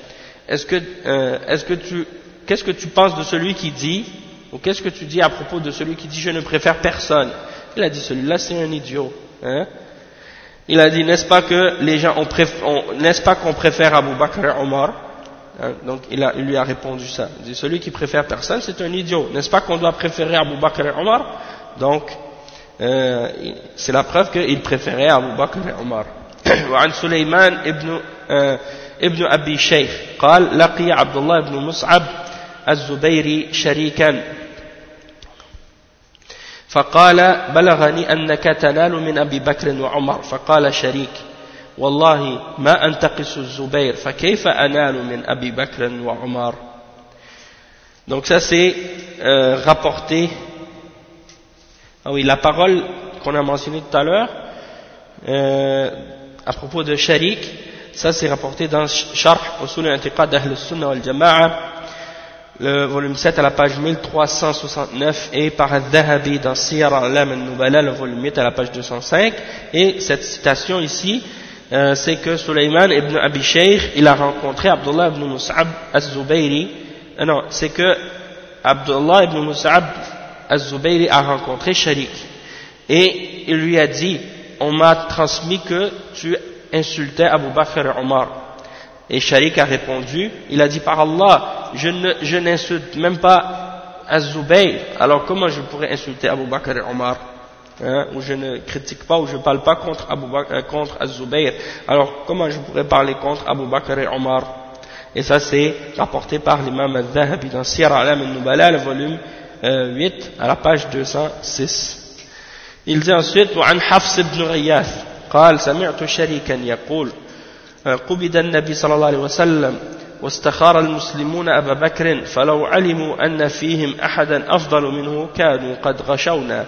qu'est-ce que tu penses de celui qui dit, ou qu'est-ce que tu dis à propos de celui qui dit je ne préfère personne? Il a dit, celui-là c'est un idiot. Il a dit, n'est-ce pas que les gens n'est-ce pas qu'on préfère Abu Bakr et Omar? Donc il lui a répondu ça. Il dit, celui qui préfère personne c'est un idiot. N'est-ce pas qu'on doit préférer Abu Bakr et Omar? Donc c'est la preuve qu'il préférait Abu Bakr et Omar. وعن سليمان ابن أبي شيخ قال لقي عبد الله بن مصعب الزبيري شريكا فقال بلغني أنك تنال من أبي بكر وعمر فقال شريك والله ما أنتقص الزبير فكيف أنال من أبي بكر وعمر. Donc ça c'est rapporté. Ah oui, la parole qu'on a mentionnée tout à l'heure, à propos de Sharik, ça c'est rapporté dans Sharh Usul al-I'tiqad d'Ahl al-Sunnah wal-Jama'a, le volume 7 à la page 1369, et par Al-Dhahabi dans Siyar al-A'lam al-Nubala, le volume 8 à la page 205. Et cette citation ici, c'est que Sulayman ibn Abi Shaykh, il a rencontré Abdullah ibn Mus'ab az-Zubayri. Non, c'est que Abdullah ibn Mus'ab az-Zubayri a rencontré Sharik. Et il lui a dit, on m'a transmis que tu insultais Abu Bakr et Omar. Et Sharik a répondu, il a dit, par Allah, je n'insulte même pas Az-Zubayr, alors comment je pourrais insulter Abu Bakr et Omar, hein, ou je ne critique pas, ou je ne parle pas contre Az-Zubayr, alors comment je pourrais parler contre Abu Bakr et Omar? Et ça c'est rapporté par l'imam Al-Dhahabi dans Siyar al-A'lam al-Nubala, le volume 8 à la page 206. Il dit ensuite, وعن حفص بن غياث قال سمعت شريكا يقول قبض النبي صلى الله عليه وسلم واستخار المسلمون أبا بكر فلو علموا أن فيهم أحدا أفضل منه كانوا قد غشونا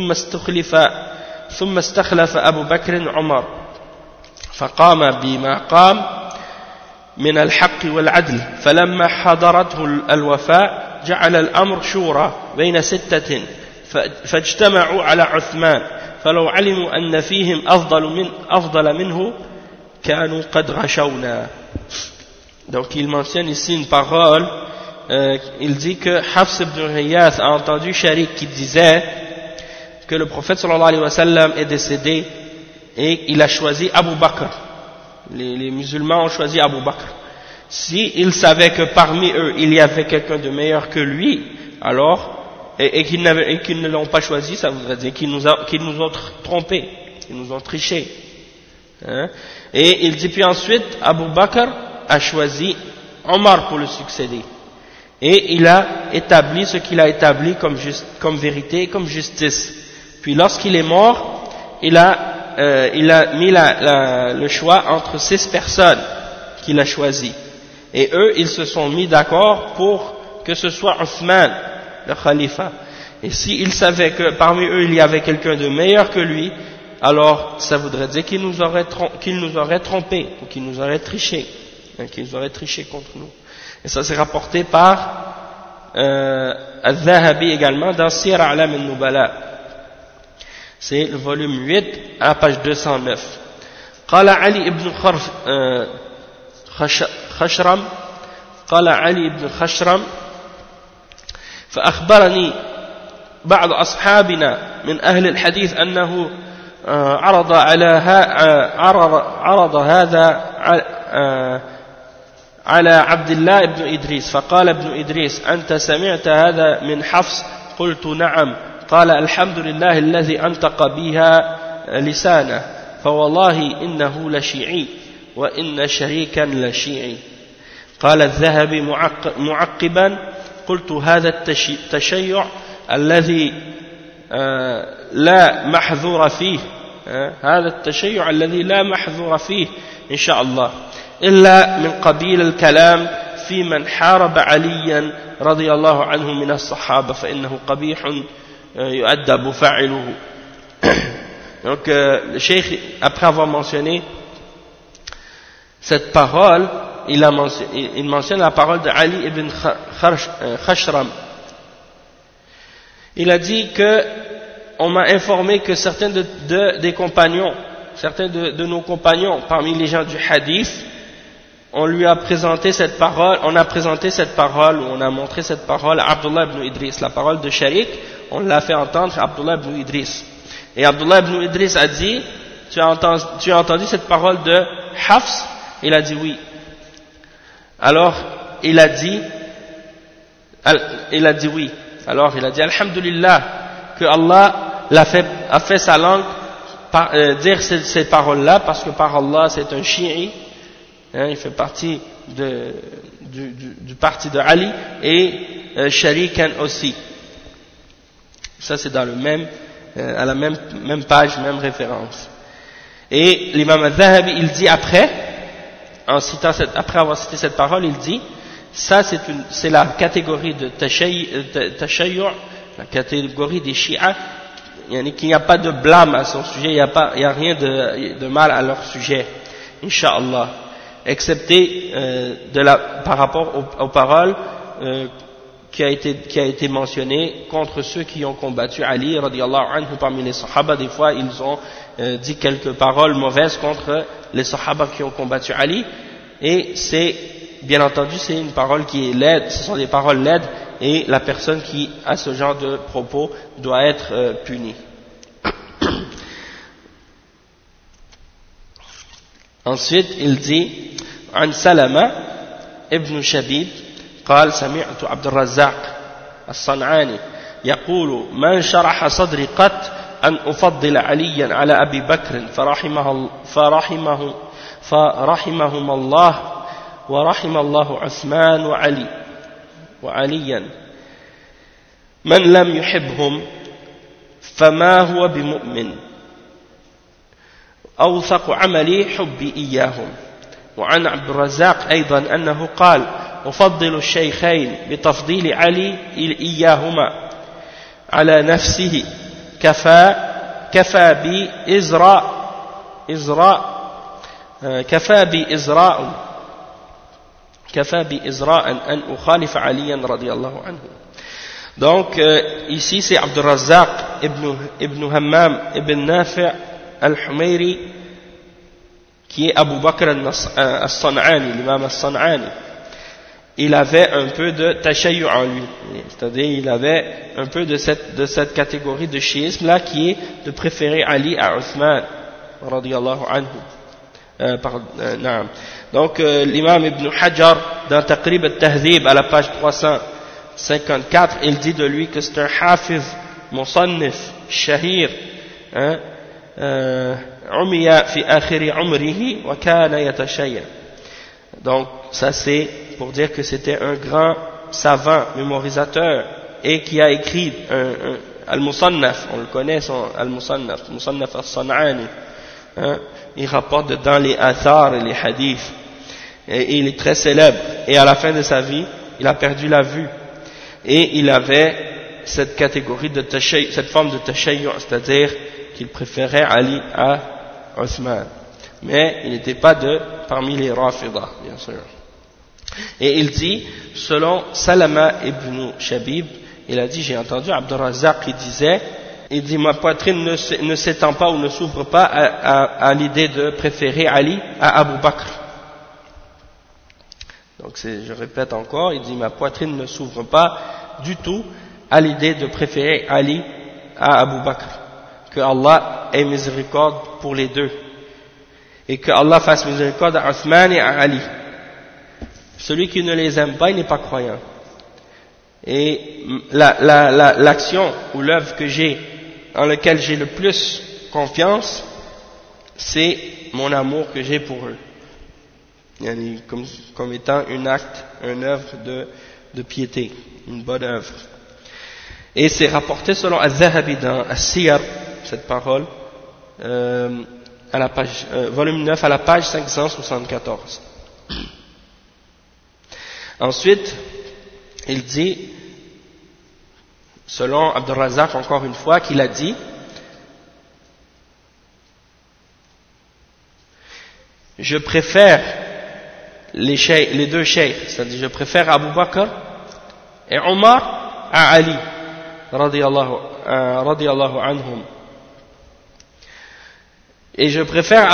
ثم استخلف أبو بكر عمر فقام بما قام من الحق والعدل فلما حضرته الوفاء جعل الأمر شورى بين 6 فاجتمعوا على عثمان فلو علموا أن فيهم أفضل منه كانوا قد غشونا. Donc il mentionne ici une parole, il dit que Hafs ibn Ghiyath a entendu Sharik qui disait que le prophète sallallahu alayhi wa sallam est décédé et il a choisi Abu Bakr. Les musulmans ont choisi Abu Bakr. Si ils savaient que parmi eux il y avait quelqu'un de meilleur que lui, alors et qu'ils ne l'ont pas choisi, ça voudrait dire qu'ils nous ont trompés, qu'ils nous ont triché. Hein? Et il dit puis ensuite Abu Bakr a choisi Omar pour le succéder. Et il a établi ce qu'il a établi comme vérité, comme justice. Puis lorsqu'il est mort, il a mis le choix entre 6 personnes qu'il a choisies. Et eux, ils se sont mis d'accord pour que ce soit Othman, le khalifa. Et s'ils savaient que parmi eux, il y avait quelqu'un de meilleur que lui, alors ça voudrait dire qu'il nous aurait trompés, ou qu'il nous aurait triché, qu'ils auraient triché contre nous. Et ça c'est rapporté par Al-Dhahabi également dans Siyar al-A'lam al-Nubala. C'est le volume 8 à la page 209. قال علي بن خشرم قال علي بن خشرم فأخبرني بعض أصحابنا من أهل الحديث أنه عرض هذا على عبد الله بن إدريس فقال ابن إدريس أنت سمعت هذا من حفص؟ قلت نعم. قال الحمد لله الذي أنطق بها لسانه فوالله إنه لشيعي وإن شريكا لشيعي. قال الذهبي معقبا قلت هذا التشيع الذي لا محذور فيه هذا التشيع الذي لا محذور فيه إن شاء الله إلا من قبيل الكلام في من حارب عليا رضي الله عنه من الصحابة فإنه قبيح يؤدب فاعله. Donc le cheikh, après avoir mentionné cette parole, il mentionne la parole de Ali ibn Khashram. Il a dit que on m'a informé que certains des compagnons, certains de nos compagnons parmi les gens du hadith, on lui a présenté cette parole, on a présenté cette parole, ou on a montré cette parole à Abdullah ibn Idris, la parole de Sharik, on l'a fait entendre à Abdullah ibn Idris. Et Abdullah ibn Idris a dit, tu as entendu cette parole de Hafs? Il a dit oui. Alors, il a dit oui. Alors, il a dit, Alhamdulillah, que Allah a fait sa langue dire ces paroles-là, parce que par Allah, c'est un chi'i, hein, il fait partie du parti de Ali, et Sharikan aussi. Ça, c'est dans le à la même page, même référence. Et l'imam al-Dhahabi, il dit après avoir cité cette parole, il dit, ça c'est la catégorie de tashayyu', la catégorie des chiites qu'il n'y a pas de blâme à son sujet, il n'y a rien de mal à leur sujet, Inch'Allah, excepté par rapport aux paroles qui a été mentionné contre ceux qui ont combattu Ali radiyallahu anhu parmi les Sahaba. Des fois ils ont dit quelques paroles mauvaises contre les Sahaba qui ont combattu Ali, et c'est bien entendu c'est une parole qui est laide, ce sont des paroles laides, et la personne qui a ce genre de propos doit être punie. Ensuite il dit عن سلمة ابن شبيب قال سمعت عبد الرزاق الصنعاني يقول من شرح صدري قط أن أفضل عليا على أبي بكر فرحمهم الله ورحم الله عثمان وعليا من لم يحبهم فما هو بمؤمن أوثق عملي حبي إياهم. وعن عبد الرزاق أيضا أنه قال أفضل الشيخين بتفضيل علي إياهما على نفسه كفى بي إزراء أن أخالف عليا رضي الله عنه. Donc ici c'est Abd al-Razzaq ibn Hammam ibn Nafi' al-Humayri qui est Abu Bakr al-San'ani, l'imam al-San'ani. Il avait un peu de tashayyu en lui, c'est-à-dire il avait un peu de cette catégorie de chiisme là qui est de préférer Ali à Uthman radiyallahu anhu. Donc l'imam Ibn Hajar dans Taqrib al-Tahdhib à la page 354, il dit de lui que c'est un hafiz musannif shahir, umiya fi akhiri umrihi wa kana yatashayya. Donc ça c'est pour dire que c'était un grand savant, mémorisateur, et qui a écrit Al-Musannaf, on le connaît, Al-Musannaf al-San'ani, il rapporte dans les athar et les hadiths, et il est très célèbre, et à la fin de sa vie, il a perdu la vue, et il avait cette catégorie de tashayyu, cette forme de tashayyu, c'est-à-dire qu'il préférait Ali à Uthman, mais il n'était pas parmi les Rafidah, bien sûr. Et il dit, selon Salama ibn Shabib, il a dit, j'ai entendu Abd al-Razzaq qui disait, il dit, ma poitrine ne s'étend pas ou ne s'ouvre pas à l'idée de préférer Ali à Abu Bakr. Donc je répète encore, il dit, ma poitrine ne s'ouvre pas du tout à l'idée de préférer Ali à Abu Bakr. Que Allah ait miséricorde pour les deux. Et que Allah fasse miséricorde à Uthman et à Ali. Celui qui ne les aime pas, il n'est pas croyant. Et l'action ou l'œuvre que j'ai, en laquelle j'ai le plus confiance, c'est mon amour que j'ai pour eux. Comme étant un acte, une œuvre de piété, une bonne œuvre. Et c'est rapporté selon Al-Zahabi dans As-Siyar, cette parole, à la page, volume 9, à la page 574. Ensuite, il dit, selon Abd al-Razzaq encore une fois, qu'il a dit, je préfère les deux cheikhs, c'est-à-dire je préfère Abu Bakr et Omar à Ali radiyallahu anhum, et je préfère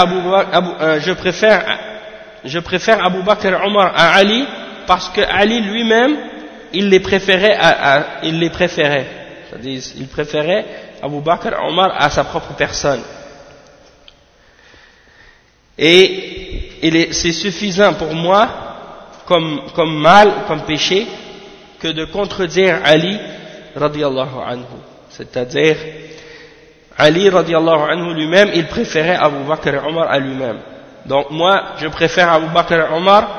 Abu Bakr et Omar à Ali parce que Ali lui-même il les préférait, c'est-à-dire il préférait Abu Bakr et Omar à sa propre personne. Et c'est suffisant pour moi comme mal, comme péché, que de contredire Ali radiyallahu anhu. C'est-à-dire, Ali radiyallahu anhu lui-même, il préférait Abu Bakr et Omar à lui-même. Donc moi, je préfère Abu Bakr et Omar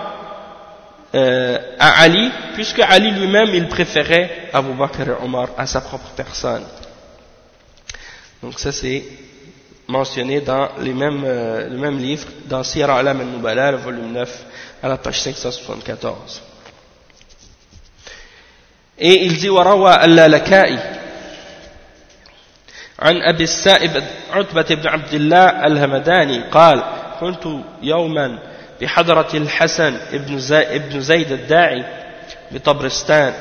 à Ali, puisque Ali lui-même, il préférait Abu Bakr et Omar à sa propre personne. Donc ça c'est mentionné dans le même livre, dans Siyar A'lam al-Nubala, le volume 9, à la page 574. Et il dit, وروى اللالكائي عن أبي السائب عتبة بن عبد الله الهمداني قال كنت يوما بحضرة الحسن ابن زيد الداعي بطبرستان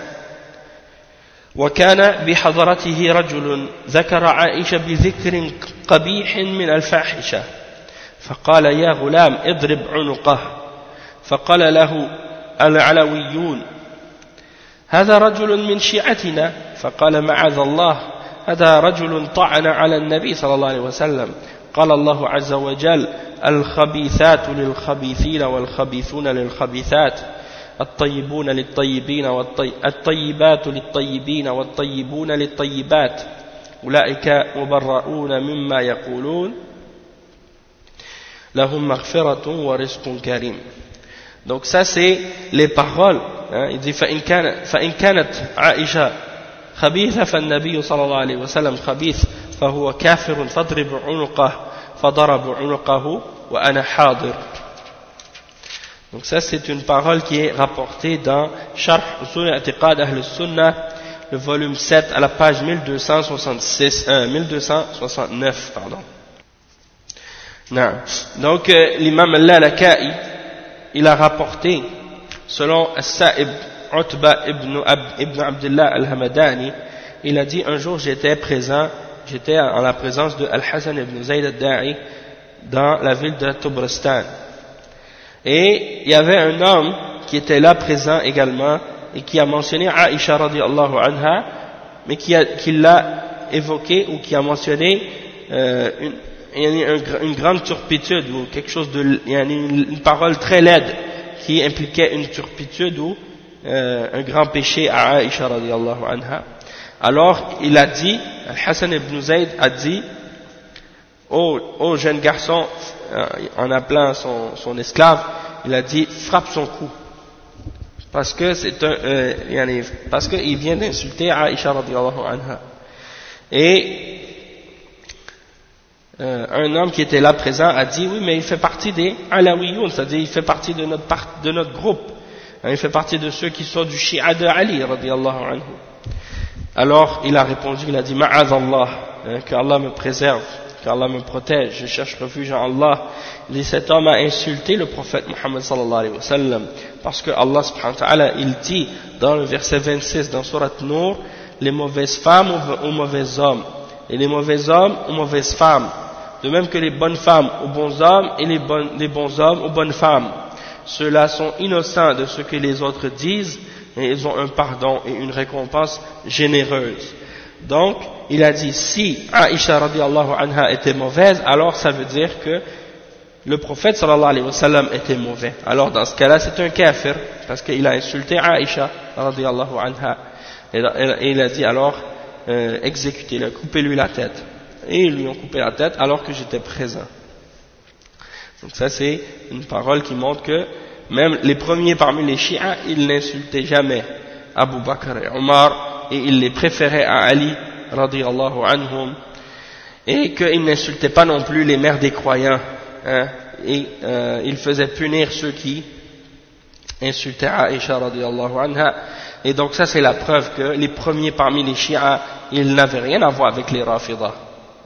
وكان بحضرته رجل ذكر عائشة بذكر قبيح من الفاحشة فقال يا غلام اضرب عنقه فقال له العلويون هذا رجل من شيعتنا فقال معاذ الله هذا رجل طعن على النبي صلى الله عليه وسلم قال الله عز وجل الخبيثات للخبيثين والخبيثون للخبيثات الطيبون للطيبين الطيبات للطيبين والطيبون للطيبات أولئك مبرؤون مما يقولون لهم مغفرة ورزق كريم. Donc ça c'est les paroles, hein. Il dit فإن كانت عائشة خبيثة فالنبي صلى الله عليه وسلم خبيث فهو كافر فاضرب عنقه فضرب عنقه وأنا حاضر. Donc ça c'est une parole qui est rapportée dans Sharh Usul I'tiqad Ahl al-Sunnah, le volume 7 à la page 1269 pardon. Non. Donc l'imam al-Lalaka'i il a rapporté selon As-Sa'ib Utba ibn Abdullah al-Hamadani, il a dit un jour j'étais en la présence de Al-Hassan ibn Zayd al-Da'i dans la ville de Tobrestan. Et il y avait un homme qui était là présent également et qui a mentionné Aïcha radiallahu anha, mais qui l'a évoqué ou qui a mentionné une grande turpitude ou quelque chose une parole très laide qui impliquait une turpitude ou un grand péché à Aïcha radiallahu anha. Alors il a dit, Al-Hassan ibn Zayd a dit au jeune garçon, en appelant son esclave, il a dit frappe son cou parce que parce qu'il vient d'insulter Aïcha radiallahu anha. Et un homme qui était là présent a dit oui mais il fait partie des Alawiyoun, c'est-à-dire il fait partie de notre groupe, il fait partie de ceux qui sont du Shia de Ali radiallahu anhu. Alors il a répondu, il a dit ma'azallah, que Allah me préserve, qu'Allah me protège, je cherche refuge en Allah. Il dit cet homme a insulté le prophète Muhammad sallallahu alayhi wa sallam parce que Allah subhanahu wa ta'ala il dit dans le verset 26 dans Surat Nour les mauvaises femmes aux mauvais hommes et les mauvais hommes aux mauvaises femmes, de même que les bonnes femmes aux bons hommes et les bons hommes aux bonnes femmes. Ceux-là sont innocents de ce que les autres disent et ils ont un pardon et une récompense généreuse. Donc, il a dit, si Aïcha radiallahu anha était mauvaise, alors ça veut dire que le prophète sallallahu alayhi wa sallam était mauvais. Alors dans ce cas-là, c'est un kafir, parce qu'il a insulté Aïcha radiallahu anha. Et il a dit alors, exécutez-le, coupez-lui la tête. Et ils lui ont coupé la tête alors que j'étais présent. Donc ça c'est une parole qui montre que même les premiers parmi les chiites, ils n'insultaient jamais Abu Bakr et Omar, et ils les préféraient à Ali radiyallahu anhum, et qu'ils n'insultaient pas non plus les mères des croyants, hein, et ils faisaient punir ceux qui insultaient Aïcha radiyallahu anha. Et donc ça c'est la preuve que les premiers parmi les chiites, ils n'avaient rien à voir avec les Rafidah,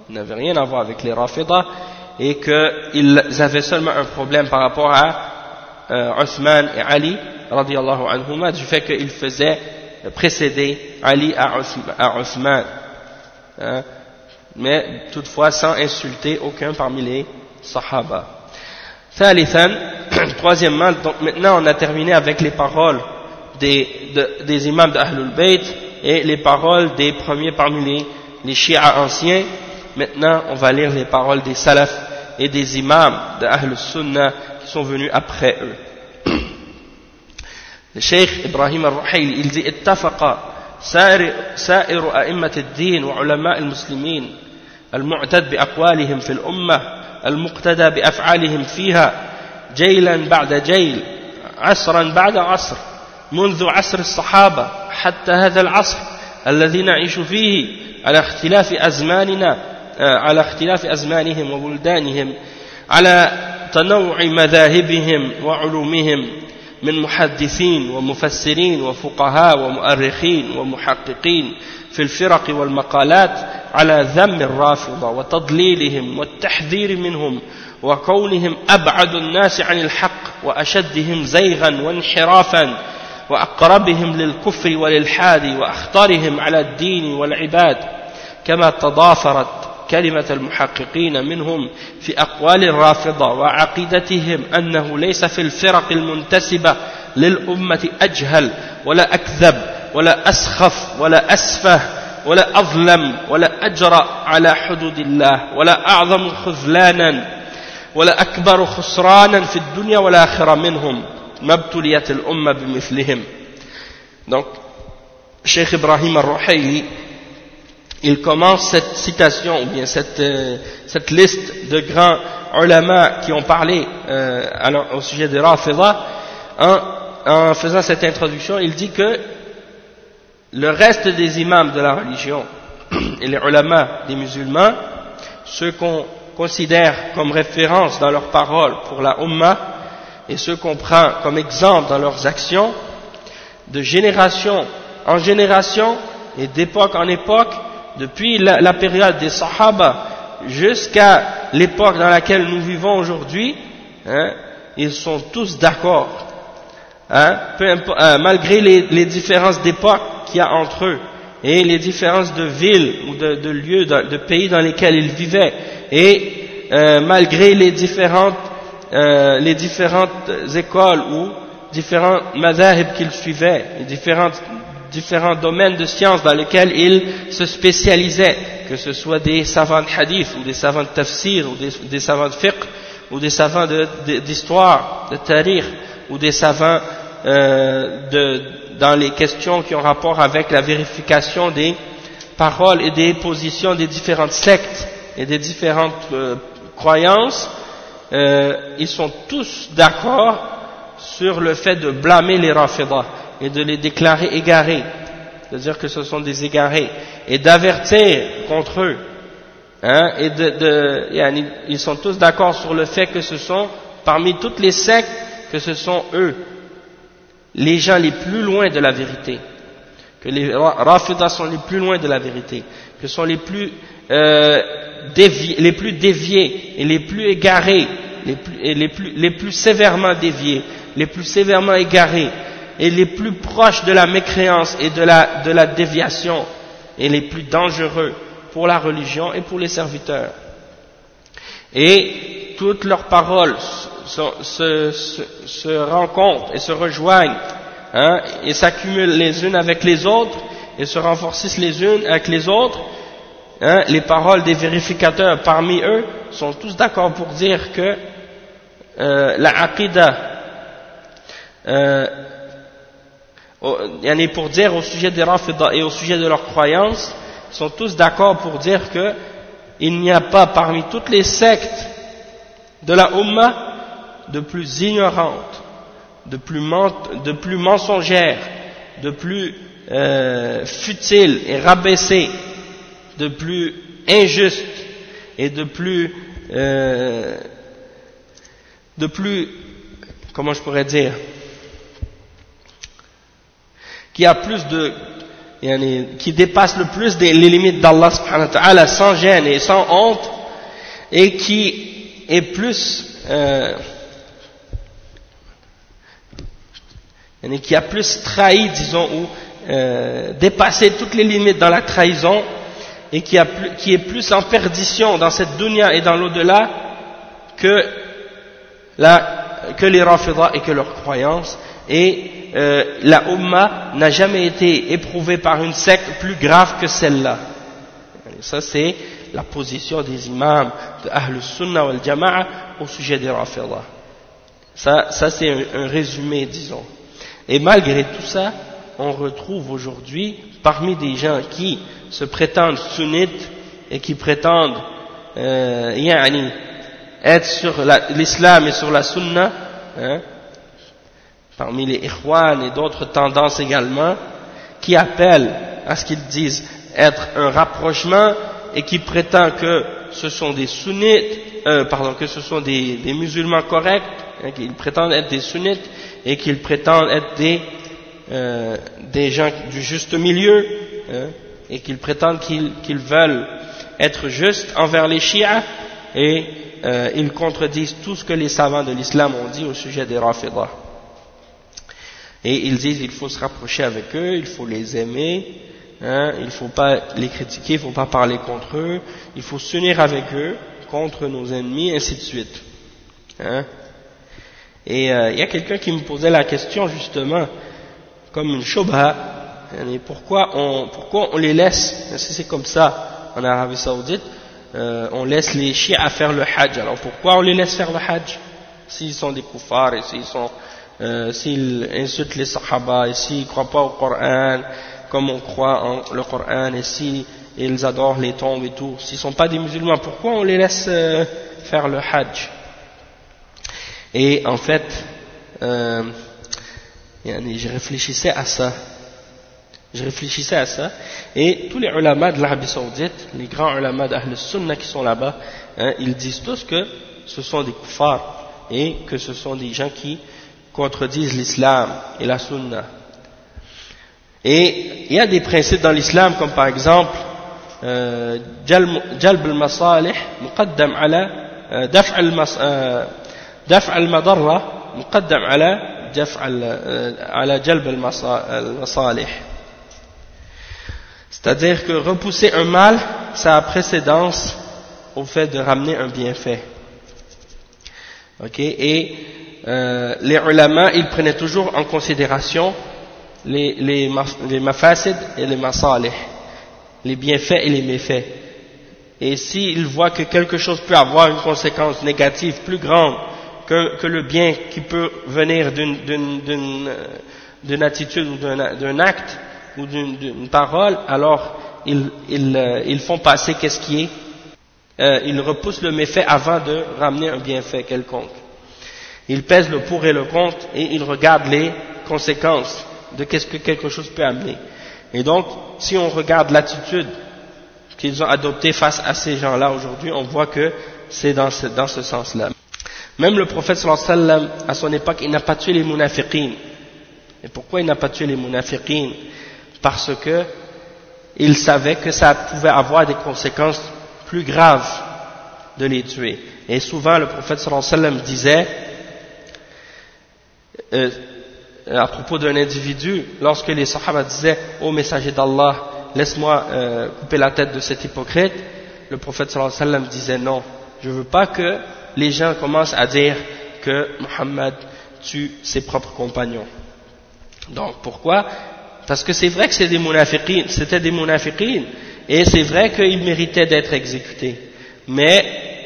et qu'ils avaient seulement un problème par rapport à Othman et Ali radiyallahu anhuma, du fait qu'ils faisaient précéder Ali à Othman, hein, mais toutefois sans insulter aucun parmi les Sahaba. Troisièmement, donc maintenant on a terminé avec les paroles des imams d'Ahlul Bayt et les paroles des premiers parmi les chiites anciens. Maintenant on va lire les paroles des salafs et des imams d'Ahlul Sunnah qui sont venus après eux. Le Cheikh Ibrahim al-Ruhayli il dit اتفق سائر أئمة الدين وعلماء المسلمين المعتد بأقوالهم في الأمة المقتدى بأفعالهم فيها جيلا بعد جيل عصرا بعد عصر منذ عصر الصحابة حتى هذا العصر الذي نعيش فيه على اختلاف أزمانهم وبلدانهم على تنوع مذاهبهم وعلومهم من محدثين ومفسرين وفقهاء ومؤرخين ومحققين في الفرق والمقالات على ذم الرافضة وتضليلهم والتحذير منهم وكونهم أبعد الناس عن الحق وأشدهم زيغا وانحرافا وأقربهم للكفر والإلحاد وأخطرهم على الدين والعباد كما تضافرت كلمة المحققين منهم في أقوال الرافضة وعقيدتهم أنه ليس في الفرق المنتسبة للأمة أجهل ولا أكذب ولا أسخف ولا أسفه ولا أظلم ولا أجرأ على حدود الله ولا أعظم خذلانا ولا أكبر خسرانا في الدنيا والآخرة منهم ما ابتليت الأمة بمثلهم. Donc, Cheikh Ibrahim al-Ruhayli, il commence cette citation ou bien cette liste de grands ulama qui ont parlé au sujet des Rafida. En faisant cette introduction, il dit que le reste des imams de la religion et les ulama des musulmans, ceux qu'on considère comme référence dans leurs paroles pour la Ummah et ceux qu'on prend comme exemple dans leurs actions, de génération en génération et d'époque en époque, depuis la période des Sahaba jusqu'à l'époque dans laquelle nous vivons aujourd'hui, ils sont tous d'accord. Malgré les différences d'époque qu'il y a entre eux et les différences de villes ou de lieux, de pays dans lesquels ils vivaient, et malgré les différentes écoles ou différents madhahib qu'ils suivaient, les différents domaines de sciences dans lesquels ils se spécialisaient, que ce soit des savants de hadith ou des savants de tafsir ou des savants de fiqh ou des savants d'histoire, de tarikh ou des savants dans les questions qui ont rapport avec la vérification des paroles et des positions des différentes sectes et des différentes croyances, ils sont tous d'accord sur le fait de blâmer les Rafidah et de les déclarer égarés, c'est-à-dire que ce sont des égarés, et d'avertir contre eux, et ils sont tous d'accord sur le fait que ce sont, parmi toutes les sectes, que ce sont eux les gens les plus loin de la vérité, que les Rafidah sont les plus loin de la vérité, que sont les plus déviés et les plus égarés, les plus sévèrement déviés, les plus sévèrement égarés et les plus proches de la mécréance et de la déviation et les plus dangereux pour la religion et pour les serviteurs. Et toutes leurs paroles se rencontrent et se rejoignent, et s'accumulent les unes avec les autres et se renforcent les unes avec les autres. Les paroles des vérificateurs parmi eux sont tous d'accord pour dire que la aqidah, pour dire au sujet des Rafidah et au sujet de leurs croyances, sont tous d'accord pour dire que il n'y a pas parmi toutes les sectes de la Ummah de plus ignorante, de plus mensongère, de plus futile et rabaissée, de plus injuste et de plus comment je pourrais dire, qui dépasse le plus les limites d'Allah subhanahu wa ta'ala sans gêne et sans honte, et qui est plus qui a plus trahi, disons, ou dépassé toutes les limites dans la trahison, et qui est plus en perdition dans cette dunya et dans l'au-delà que les Rafidah et que leurs croyances. Et la Ummah n'a jamais été éprouvée par une secte plus grave que celle-là. Et ça, c'est la position des imams de Ahlus Sunnah wal Jama'a au sujet des Rafidah. Ça c'est un résumé, disons. Et malgré tout ça, on retrouve aujourd'hui parmi des gens qui se prétendent sunnites et qui prétendent être sur l'islam et sur la sunna, parmi les ikhwan et d'autres tendances également, qui appellent à ce qu'ils disent être un rapprochement et qui prétendent que ce sont des sunnites, que ce sont des musulmans corrects, qu'ils prétendent être des sunnites et qu'ils prétendent être des gens du juste milieu, et qu'ils prétendent qu'ils veulent être justes envers les chiites, et ils contredisent tout ce que les savants de l'islam ont dit au sujet des Rafidah. Et ils disent qu'il faut se rapprocher avec eux, il faut les aimer, hein, il ne faut pas les critiquer, il ne faut pas parler contre eux, il faut s'unir avec eux contre nos ennemis, ainsi de suite. Hein. Et il y a quelqu'un qui me posait la question justement, comme une shubha, pourquoi on les laisse, si c'est comme ça en Arabie Saoudite, on laisse les chiites à faire le hajj. Alors pourquoi on les laisse faire le hajj s'ils sont des koufars et s'ils insultent les sahaba et s'ils ne croient pas au Coran comme on croit en le Coran et s'ils adorent les tombes et tout, s'ils ne sont pas des musulmans, pourquoi on les laisse faire le hajj? Et en fait, je réfléchissais à ça. Et tous les ulama de l'Arabie Saoudite, les grands ulama d'Ahl Sunnah qui sont là-bas, hein, ils disent tous que ce sont des kuffars et que ce sont des gens qui contredisent l'islam et la Sunnah. Et il y a des principes dans l'islam comme par exemple jalb al-masalih muqaddam ala daf' al-madarra muqaddam ala jalb al-masalih. C'est-à-dire que repousser un mal, ça a précédence au fait de ramener un bienfait. Ok, et les ulama, ils prenaient toujours en considération les mafasid et les masalih, les bienfaits et les méfaits. Et s'ils voient que quelque chose peut avoir une conséquence négative plus grande que le bien qui peut venir d'une attitude ou d'un acte ou d'une parole, alors ils font passer qu'est-ce qui est, ils repoussent le méfait avant de ramener un bienfait quelconque. Ils pèsent le pour et le contre et ils regardent les conséquences de qu'est-ce que quelque chose peut amener. Et donc, si on regarde l'attitude qu'ils ont adoptée face à ces gens-là aujourd'hui, on voit que c'est dans ce sens-là. Même le prophète sallallahu alayhi wa sallam, à son époque, il n'a pas tué les munafiqin. Et pourquoi il n'a pas tué les munafiqin? Parce que il savait que ça pouvait avoir des conséquences plus graves de les tuer. Et souvent, le prophète sallallahu alayhi wa sallam disait, à propos d'un individu, lorsque les sahaba disaient « Ô messager d'Allah, laisse-moi couper la tête de cet hypocrite », le prophète sallallahu alayhi wa sallam disait « Non, je ne veux pas que les gens commencent à dire que Muhammad tue ses propres compagnons. » Donc pourquoi? Parce que c'est vrai que c'était des munafiqin, et c'est vrai qu'ils méritaient d'être exécutés. Mais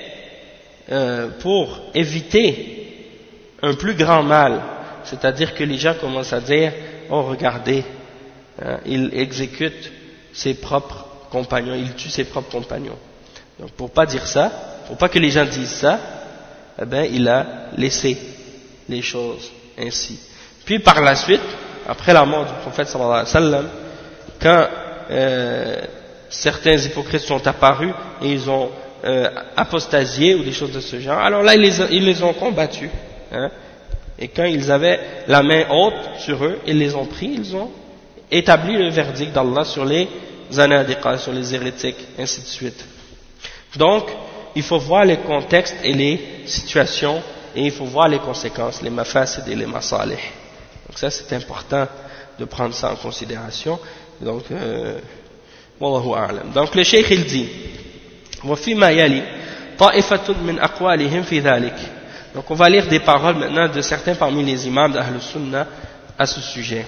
pour éviter un plus grand mal, c'est-à-dire que les gens commencent à dire « Oh regardez, il exécute ses propres compagnons, il tue ses propres compagnons. » Donc pour pas dire ça, pour pas que les gens disent ça, eh bien il a laissé les choses ainsi. Puis par la suite, après la mort du prophète sallallahu alayhi wa sallam, quand certains hypocrites sont apparus et ils ont apostasié ou des choses de ce genre, alors là ils les ont combattus. Hein, et quand ils avaient la main haute sur eux, ils les ont pris, ils ont établi le verdict d'Allah sur les zanadiqa, sur les hérétiques, ainsi de suite. Donc, il faut voir les contextes et les situations, et il faut voir les conséquences, les mafasid et les masalih. Donc ça, c'est important de prendre ça en considération. Donc, wallahu a'lam. Donc le cheikh il dit, وَفِيمَا يَلِي طَائِفَةٌ مِنْ أَقْوَالِهِمْ فِي ذَلِكَ. Donc on va lire des paroles maintenant de certains parmi les imams d'Ahl Sunnah à ce sujet.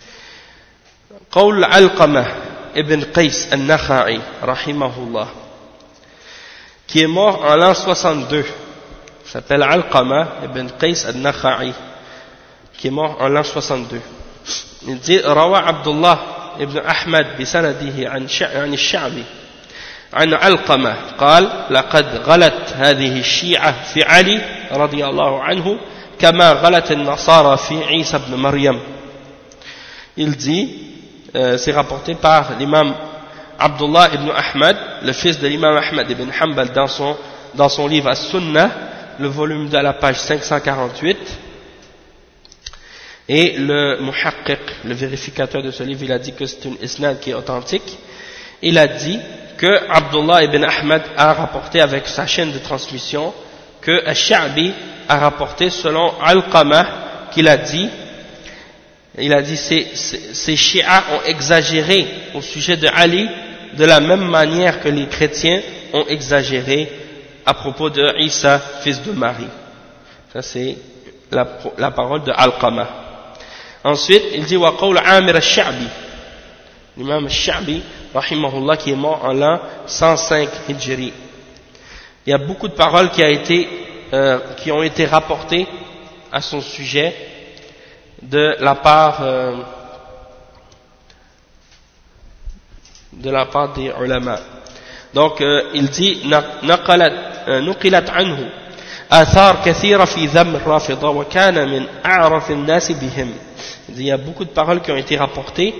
قول علقمة ibn Qais al-Nakha'i rahimahullah, qui est mort en l'an 62. Il s'appelle Alqama ibn Qais al-Nakha'i, qui est mort en l'an 62. Il dit روى عبد الله ابن أحمد بسنده عن الشعبي عن علقمة قال لقد غلت هذه الشيعة في علي رضي الله عنه كما غلت النصارى في عيسى بن مريم. Il dit, c'est rapporté par l'imam Abdullah ibn Ahmad, le fils de l'imam Ahmad ibn Hanbal, dans son livre As-Sunnah, le volume 2 à la page 548. Et le muhaqqiq, le vérificateur de ce livre, il a dit que c'est une isnad qui est authentique. il a dit que Abdullah ibn Ahmad a rapporté avec sa chaîne de transmission que Ash-Sha'bi a rapporté selon Alqamah qu'il a dit, il a dit ces chiites ont exagéré au sujet de Ali de la même manière que les chrétiens ont exagéré à propos de Isa, fils de Marie. Ça c'est la parole de Alqamah. Ensuite, il dit wa qawl Amir al-Sha'bi, l'imam al-Sha'bi rahimahullah, qui est mort en l'an 105 Hijri. Il y a beaucoup de paroles qui ont été rapportées à son sujet de la part des ulama. Donc il dit نقلت عنه آثار كثيرة في ذم الرافضة وكان من أعرف الناس بهم. Il y a beaucoup de paroles qui ont été rapportées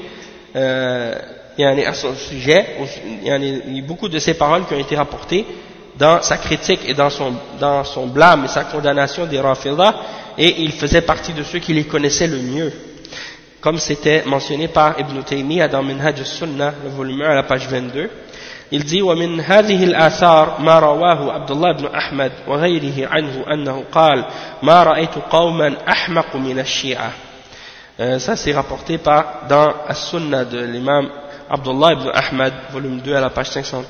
à son sujet. Il y a beaucoup de ces paroles qui ont été rapportées dans sa critique et dans son blâme et sa condamnation des Rafidah, et il faisait partie de ceux qui les connaissaient le mieux, comme c'était mentionné par Ibn Taymiyyah dans Minhaj al-Sunnah, le volume 1 à la page 22. Il dit ومن هذه الآثار ما رواه عبد الله بن أحمد وغيره عنه أنه قال ما رأيت قوما أحمق من الشيعة. Ça c'est rapporté dans As-Sunnah de l'imam Abdullah ibn Ahmad, volume 2 à la page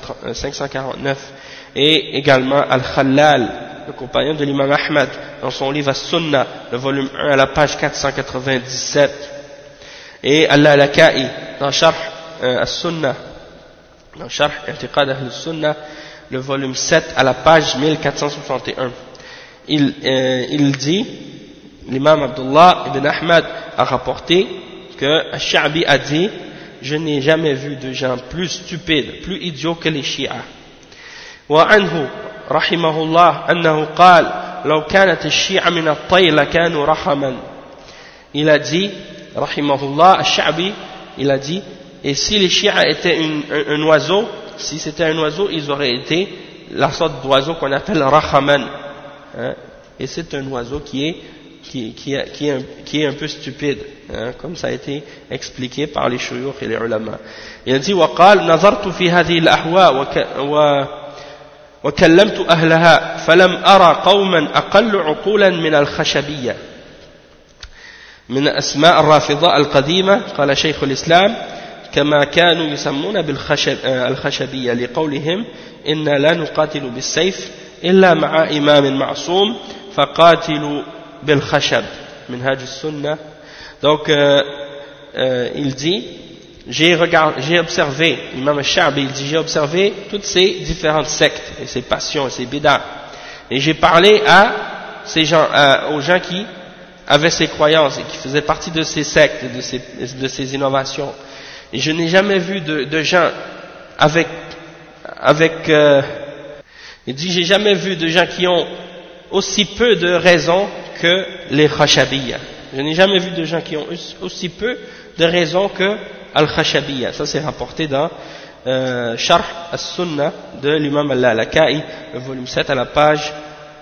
549, et également Al-Khallal, le compagnon de l'imam Ahmad, dans son livre As-Sunnah, le volume 1 à la page 497, et Al-Lalaka'i dans Sharh As-Sunnah, dans Sharh I'tiqad Ahl-Sunnah, le volume 7 à la page 1461. Il dit, l'imam Abdullah ibn Ahmad a rapporté que Ash-Sha'bi a dit: je n'ai jamais vu de gens plus stupides, plus idiots que les chiites. وعنه رحمه الله أنه قال لو كانت الشيعة من الطير لكانوا رحما. Il a dit, rahimahullah, Ash-Sha'bi, il a dit, et si les chiites étaient un oiseau, si c'était un oiseau, ils auraient été la sorte d'oiseau qu'on appelle rahaman, hein, et c'est un oiseau qui est un peu stupide, hein, comme ça a été expliqué par les shuyukh et les ulama. Il a dit وقال نظرت في هذه الأهواء وكلمت أهلها فلم أرى قوما أقل عقولا من الخشبية من أسماء الرافضة القديمة. قال شيخ الإسلام كما كانوا يسمون بالخشبية لقولهم إن لا نقاتل بالسيف إلا مع إمام معصوم فقاتلوا بالخشب منهاج السنة. Donc il dit, j'ai observé, l'imam al-Sha'bi, il dit, j'ai observé toutes ces différentes sectes et ces passions et ces bid'ah, et j'ai parlé à ces gens, aux gens qui avaient ces croyances et qui faisaient partie de ces sectes, de ces innovations, et je n'ai jamais vu de gens il dit, j'ai jamais vu de gens qui ont aussi peu de raisons que les Khashabiyya. Je n'ai jamais vu de gens qui ont aussi peu de raisons que Al-Khashabiyya. Ça c'est rapporté dans Sharh As-Sunnah de l'imam Al-Lalaka'i, le volume 7 à la page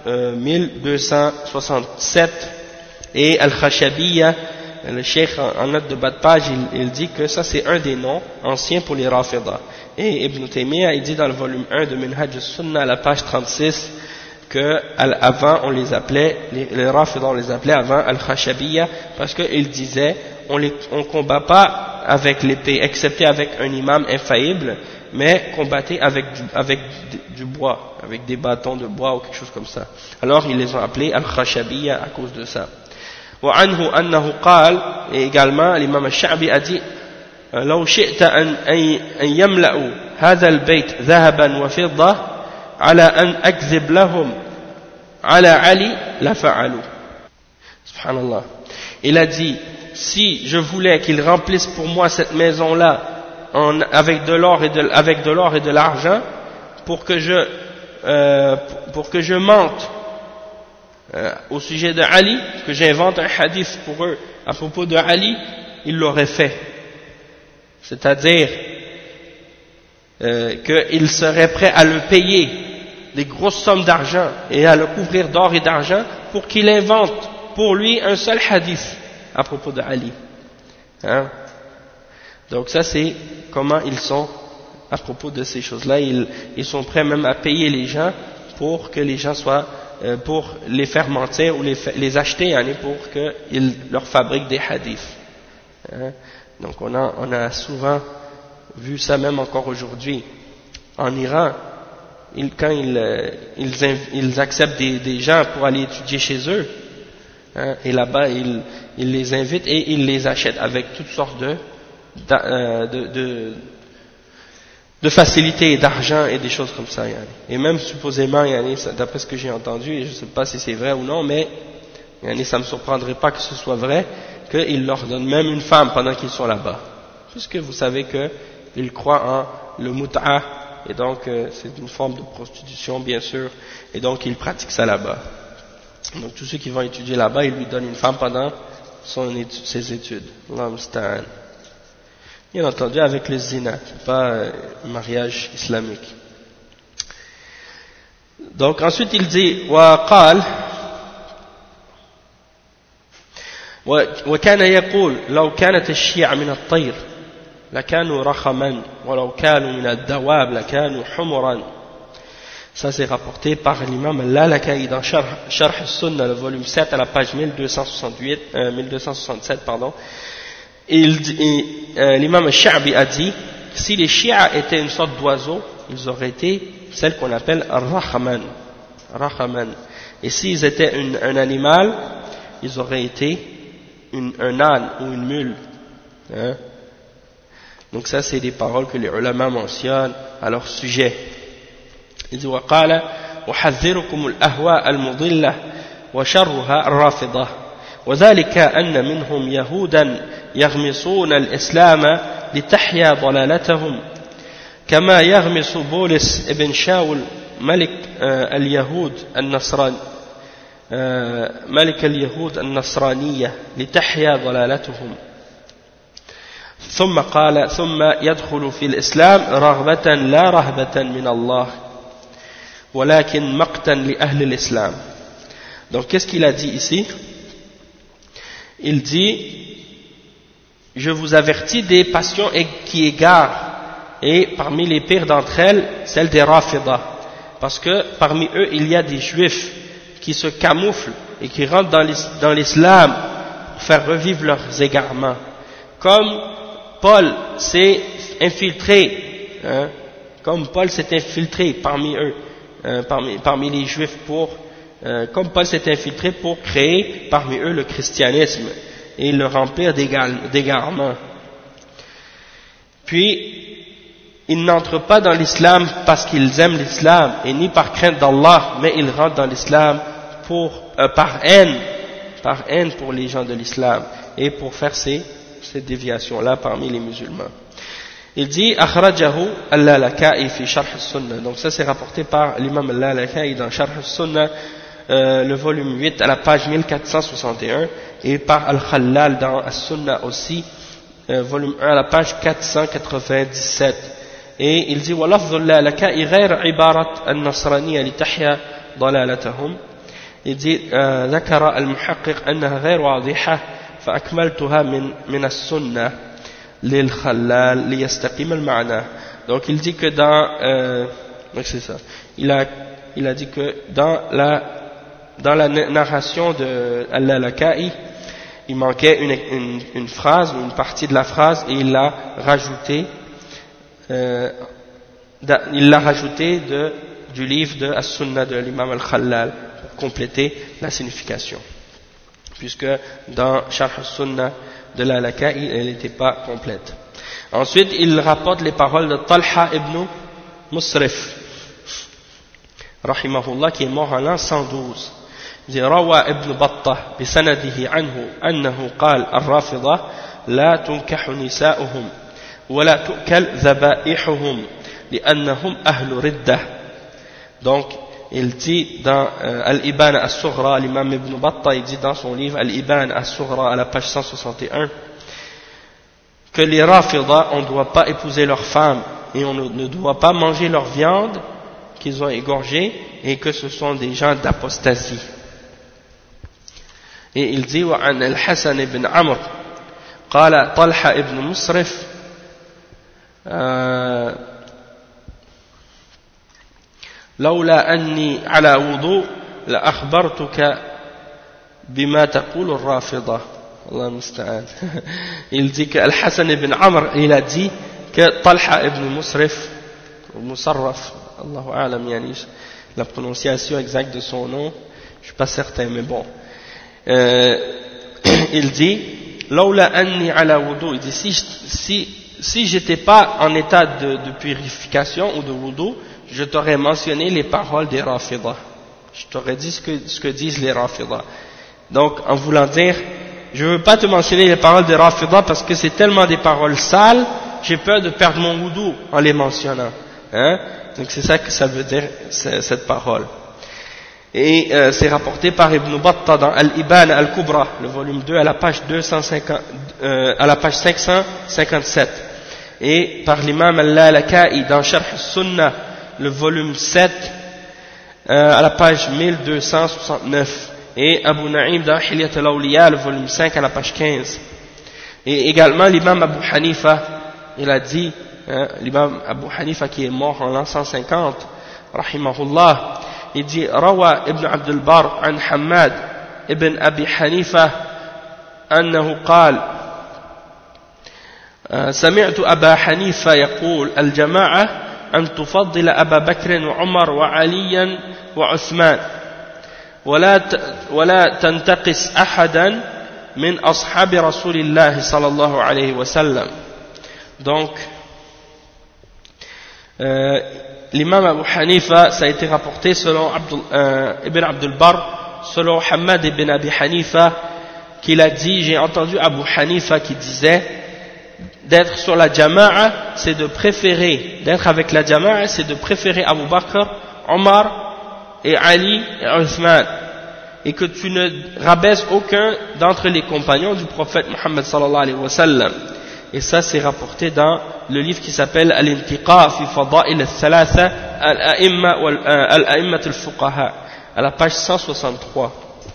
1267. Et Al-Khashabiyya, le cheikh en note de bas de page, il dit que ça c'est un des noms anciens pour les Rafidah. Et Ibn Taymiyyah, il dit dans le volume 1 de Minhaj al-Sunnah à la page 36 que avant on les appelait, les Rafidah on les appelait avant Al-Khashabiyya, parce qu'ils disaient on combat pas avec l'épée, excepté avec un imam infaillible, mais combattez avec du bois, avec des bâtons de bois ou quelque chose comme ça. Alors ils les ont appelés Al-Khashabiyya à cause de ça. وعنه أنه قال, et également l'imam al-Sha'bi a dit لو شئت أن يملأوا هذا البيت ذهبا وفضة على أن أكذب لهم على علي لفعلوا. Subhanallah. Il a dit, si je voulais qu'ils remplissent pour moi cette maison-là avec de l'or et de l'argent, pour que je mente au sujet de Ali, que j'invente un hadith pour eux à propos de Ali, ils l'auraient fait. C'est-à-dire qu'ils seraient prêts à le payer des grosses sommes d'argent et à le couvrir d'or et d'argent pour qu'il invente pour lui un seul hadith à propos de Ali. Hein? Donc ça c'est comment ils sont à propos de ces choses-là. Ils sont prêts même à payer les gens pour que les gens soient, pour les faire mentir ou les acheter, pour qu'ils leur fabriquent des hadiths. Hein? Donc on a souvent vu ça même encore aujourd'hui. En Iran, quand ils acceptent des gens pour aller étudier chez eux, hein, et là-bas ils les invitent et ils les achètent avec toutes sortes de facilités et d'argent et des choses comme ça. Et même supposément, d'après ce que j'ai entendu, et je ne sais pas si c'est vrai ou non, mais ça ne me surprendrait pas que ce soit vrai, qu'ils leur donnent même une femme pendant qu'ils sont là-bas. Puisque vous savez qu'ils croient en le mut'a, et donc c'est une forme de prostitution bien sûr, et donc ils pratiquent ça là-bas. Donc tous ceux qui vont étudier là-bas, ils lui donnent une femme pendant ses études. Allah musta'an. Bien entendu avec le zina, pas un mariage islamique. Donc ensuite il dit وقال وكان يقول لو كانت الشيعة من الطير لكانوا رخما ولو كانوا من الدواب لكانوا حمرا. Ça c'est rapporté par l'imam al-Lalaka'i dans Sharh al-Sunnah, le volume 7 à la page 1267 pardon. L'imam al-Sha'bi a dit, si les Shia étaient une sorte d'oiseau, ils auraient été celles qu'on appelle Rahaman. Et s'ils étaient un animal, ils auraient été un âne ou une mule. Hein? Donc ça c'est des paroles que les ulama mentionnent à leur sujet. Il dit وقال أحذركم الأهواء المضلة وشرها الرافضة وذلك أن منهم يهودا يغمصون الإسلام لتحيا ضلالتهم كما يغمص بولس ابن شاول ملك اليهود النصرانية لتحيا ضلالتهم. ثم قال ثم يدخل في الإسلام رغبة لا رهبة من الله ولكن مقتا لأهل الإسلام. Donc qu'est-ce qu'il a dit ici? Il dit, je vous avertis des passions qui égarent, et parmi les pires d'entre elles, celle des Rafidah, parce que parmi eux il y a des juifs qui se camouflent et qui rentrent dans l'islam pour faire revivre leurs égarements, comme Paul s'est infiltré, hein, parmi eux, parmi les juifs comme Paul s'est infiltré pour créer parmi eux le christianisme et le remplir d'égarements. Puis, ils n'entrent pas dans l'islam parce qu'ils aiment l'islam et ni par crainte d'Allah, mais ils rentrent dans l'islam par haine pour les gens de l'islam et pour faire ces déviations-là parmi les musulmans. Il dit akhrajahu al-Lalaka'i fi Sharh al-Sunnah. Donc ça c'est rapporté par l'imam al-Lalaka'i dans Sharh al-Sunnah, le volume 8 à la page 1461, et par al-Khallal dans al-Sunnah aussi, volume 1 à la page 497. Et il dit وَلَفْظُ اللَّالَكَاءِ غَيْرَ عِبَارَةً النَّصْرَانِيَّةِ لِتَحْيَا ضَلَالَتَهُم. Il dit ذكر المحقق أنها غير واضحة فأكملتها من السنة للخلال ليستقيم المعنى. Donc il dit que donc c'est ça. Il a dit que dans la narration de Al-Lalaka'i, il manquait une phrase ou une partie de la phrase et il l'a rajouté. Du livre de As-Sunnah de l'imam Al-Khallal pour compléter la signification, puisque dans Sharh al-Sunnah de l'Al-Laka'i elle n'était pas complète. Ensuite il rapporte les paroles de Talha ibn Musrif rahimahullah, qui est mort en l'an 112. Il dit روى ابن بطة بسنده عنه أنه قال الرافضة لا تنكح نساؤهم ولا تؤكل ذبائحهم لأنهم أهل ردة. Donc il dit dans Al-Ibana As-Sughra, l'imam Ibn Battah il dit dans son livre Al-Ibana As-Sughra à la page 161 que les Rafidah, on ne doit pas épouser leurs femmes et on ne doit pas manger leur viande qu'ils ont égorgée, et que ce sont des gens d'apostasie. Et il dit وعن الحسن بن عمرو قال طلحة ابن مصرف لولا أني على وضوء لأخبرتك بما تقول الرافضة. Allah المستعان. Il dit que Al-Hassan ibn Amr, il a dit que Talha ibn Musrif, ou Musarraf, Allahu A'lam, yani, la prononciation exacte de son nom, je suis pas certain, mais bon. Il dit, Lawla anni ala wudu, il dit, si j'étais pas en état de purification ou de wudu, je t'aurais mentionné les paroles des Rafidah. Je t'aurais dit ce que disent les Rafidah. Donc, en voulant dire, je veux pas te mentionner les paroles des Rafidah parce que c'est tellement des paroles sales, j'ai peur de perdre mon wudu en les mentionnant. Hein? Donc c'est ça que ça veut dire, cette parole. Et c'est rapporté par Ibn Battah dans Al-Ibana Al-Kubra, le volume 2, à la page 557. Et par l'imam Al-Lalaka'i dans Sharh al-Sunnah, le volume 7, à la page 1269. Et Abu Na'im dans Hilyat al-Awliya, le volume 5, à la page 15. Et également l'imam Abu Hanifa, il a dit, l'imam Abu Hanifa qui est mort en l'an 150, rahimahullah, il dit, Rawa ibn Abdul Bar an Hamad ibn Abi Hanifa, أنه قال سمعت أبا حنيفة يقول الجماعة أن تفضل أبا بكر وعمر وعليا وعثمان ولا تنتقص أحدا من أصحاب رسول الله صلى الله عليه وسلم. Donc l'imam Abu Hanifa, ça a été rapporté selon Ibn Abdul Bar, selon Hamad ibn Abi Hanifa, qu'il a dit, j'ai entendu Abu Hanifa qui disait, d'être sur la jama'a, c'est de préférer, d'être avec la jama'a, c'est de préférer Abu Bakr, Omar et Ali et Uthman, et que tu ne rabaisses aucun d'entre les compagnons du prophète Muhammad sallallahu alayhi wa sallam. Et ça c'est rapporté dans le livre qui s'appelle Al-Intiqa fi Fada'il al-Thalatha Al-A'immat al-Fuqaha, à la page 163.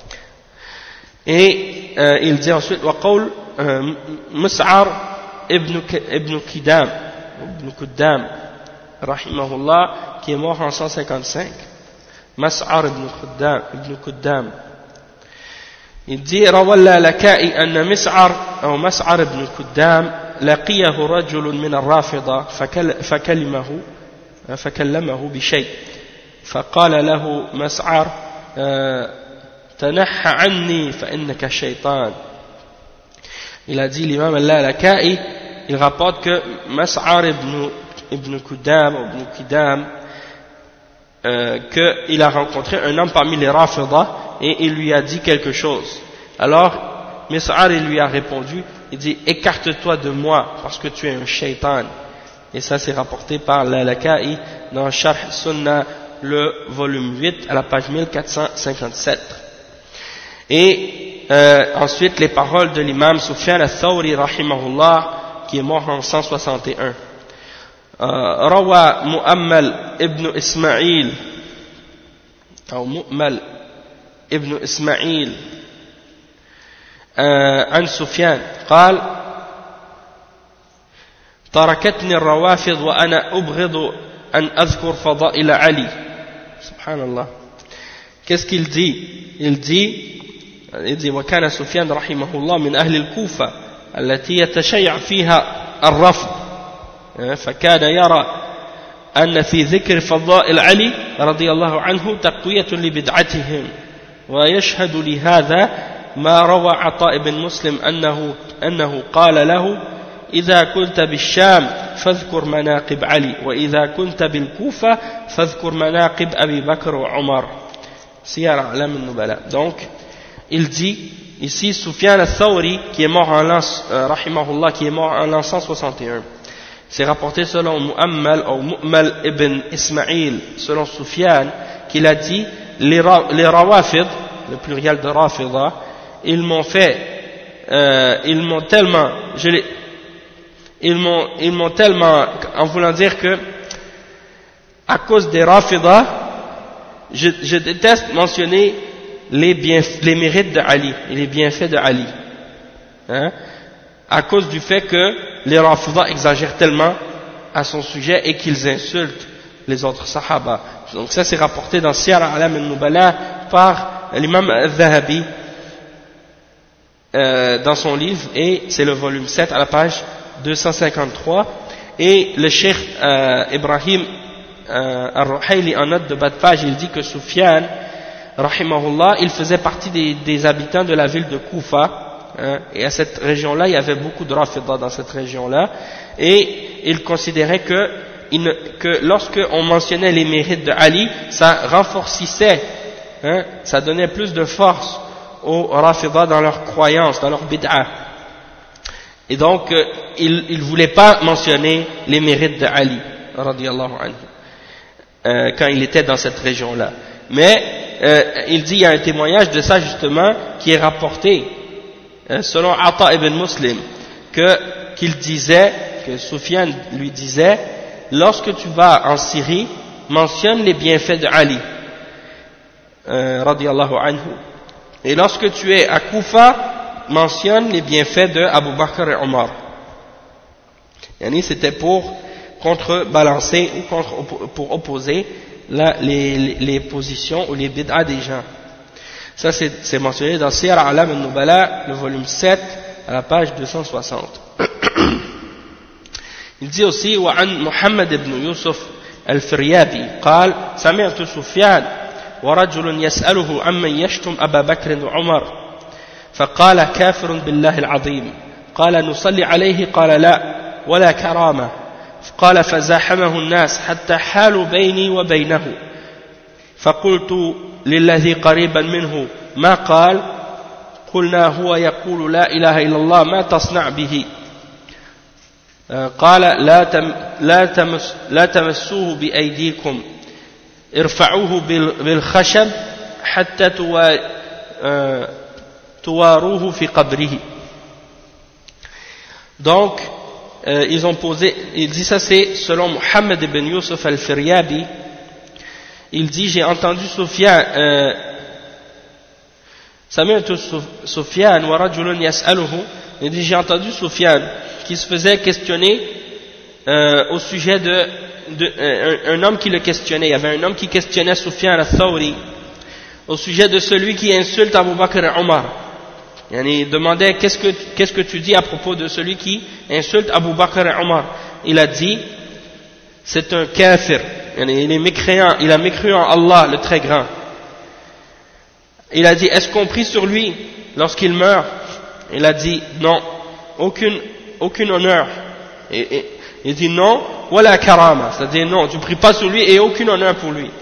Et il dit ensuite وقول مسعر ابن كدام رحمه الله, qui est mort en 155. مسعر ابن كدام, il dit روى اللالكائي أن مسعر أو مسعر ابن كدام لقيه رجل من الرافضة فكلمه بشيء فقال له مسعر تنحى عني فإنك شيطان. Il a dit, l'imam al-Lalaka'i, il rapporte que Mas'ar ibn Kidam, qu'il a rencontré un homme parmi les Rafidah et il lui a dit quelque chose. Alors Mas'ar il lui a répondu, il dit, écarte-toi de moi parce que tu es un shaitan. Et ça c'est rapporté par l'Al-Laka'i dans Sharh Sunnah, le volume 8, à la page 1457. Et ensuite les paroles de l'imam Sufyan al-Thawri rahimahullah, qui est mort en 161. Rawa Mu'ammal ibn Ismaïl ou Mu'ammal ibn Ismaïl عن سفيان قال تركتني الروافض وأنا أبغض أن أذكر فضائل علي. Subhanallah. Qu'est-ce qu'il dit? Il dit وكان سفيان رحمه الله من أهل الكوفة التي يتشيع فيها الرفض, فكان يرى أن في ذكر فضائل علي رضي الله عنه تقوية لبدعتهم, ويشهد لهذا ما روى عطاء بن مسلم أنه قال له إذا كنت بالشام فاذكر مناقب علي وإذا كنت بالكوفة فاذكر مناقب أبي بكر وعمر. سير أعلام النبلاء. Donc il dit ici Sufyan al-Thawri, qui est mort en l'an rahimahullah, qui est mort en l'an 161. C'est rapporté selon Mu'ammal ou Mu'ammal ibn Ismaïl, selon Sufyan, qu'il a dit les Rawafid, le pluriel de Rafida, ils m'ont tellement, en voulant dire que à cause des Rafida, je déteste mentionner les mérites de Ali et les bienfaits de Ali, à cause du fait que les Rafida exagèrent tellement à son sujet et qu'ils insultent les autres Sahaba. Donc ça c'est rapporté dans Siyar A'lam al-Nubala par l'imam al-Dhahabi dans son livre, et c'est le volume 7 à la page 253, et le cheikh Ibrahim al-Ruhayli en note de bas de page, il dit que Sufyan rahimahullah, il faisait partie des habitants de la ville de Koufa, et à cette région-là, il y avait beaucoup de Rafida dans cette région-là, et il considérait que lorsque on mentionnait les mérites de Ali, ça renforcissait, ça donnait plus de force aux Rafida dans leur croyance, dans leur bid'a. Et donc, il ne voulait pas mentionner les mérites de Ali, radiyallahu anhu, quand il était dans cette région-là. Mais, il dit, il y a un témoignage de ça justement, qui est rapporté, selon Ata ibn Muslim, qu'il disait, que Sufyan lui disait, lorsque tu vas en Syrie, mentionne les bienfaits de Ali, radiyallahu anhu. Et lorsque tu es à Koufa, mentionne les bienfaits de Abu Bakr et Omar. C'était pour contrebalancer ou pour opposer les positions ou les bid'a des gens. Ça c'est mentionné dans Siyar A'lam al-Nubala, le volume 7, à la page 260. Il dit aussi, وعن محمد بن يوسف الفريابي قال سمعت سفيان ورجل يسأله عمن يشتم أبا بكر وعمر فقال كافر بالله العظيم قال نصلي عليه قال لا ولا كرامة قال فزاحمه الناس حتى حالوا بيني وبينه فقلت للذي قريبا منه ما قال قلنا هو يقول لا إله إلا الله ما تصنع به قال لا تمسوه بأيديكم ارفعوه بالخشب حتى تواروه في قبره. Donc ils ont posé, il dit ça c'est selon Muhammad ibn Yusuf al-Firyabi, il dit j'ai entendu Sufyan wa rajulun yas'aluhu, il dit j'ai entendu Sufyan qui se faisait questionner au sujet un homme qui le questionnait. Il y avait un homme qui questionnait Sufyan al-Thawri au sujet de celui qui insulte Abu Bakr et Omar. Il demandait qu'est-ce que tu dis à propos de celui qui insulte Abu Bakr et Omar. Il a dit c'est un kafir, il est mécréant, il a mécru en Allah le très grand. Il a dit est-ce qu'on prie sur lui lorsqu'il meurt? Il a dit non, aucun honneur. Et il dit non, wala karama, c'est-à-dire non, tu pries pas sur lui et aucun honneur pour lui.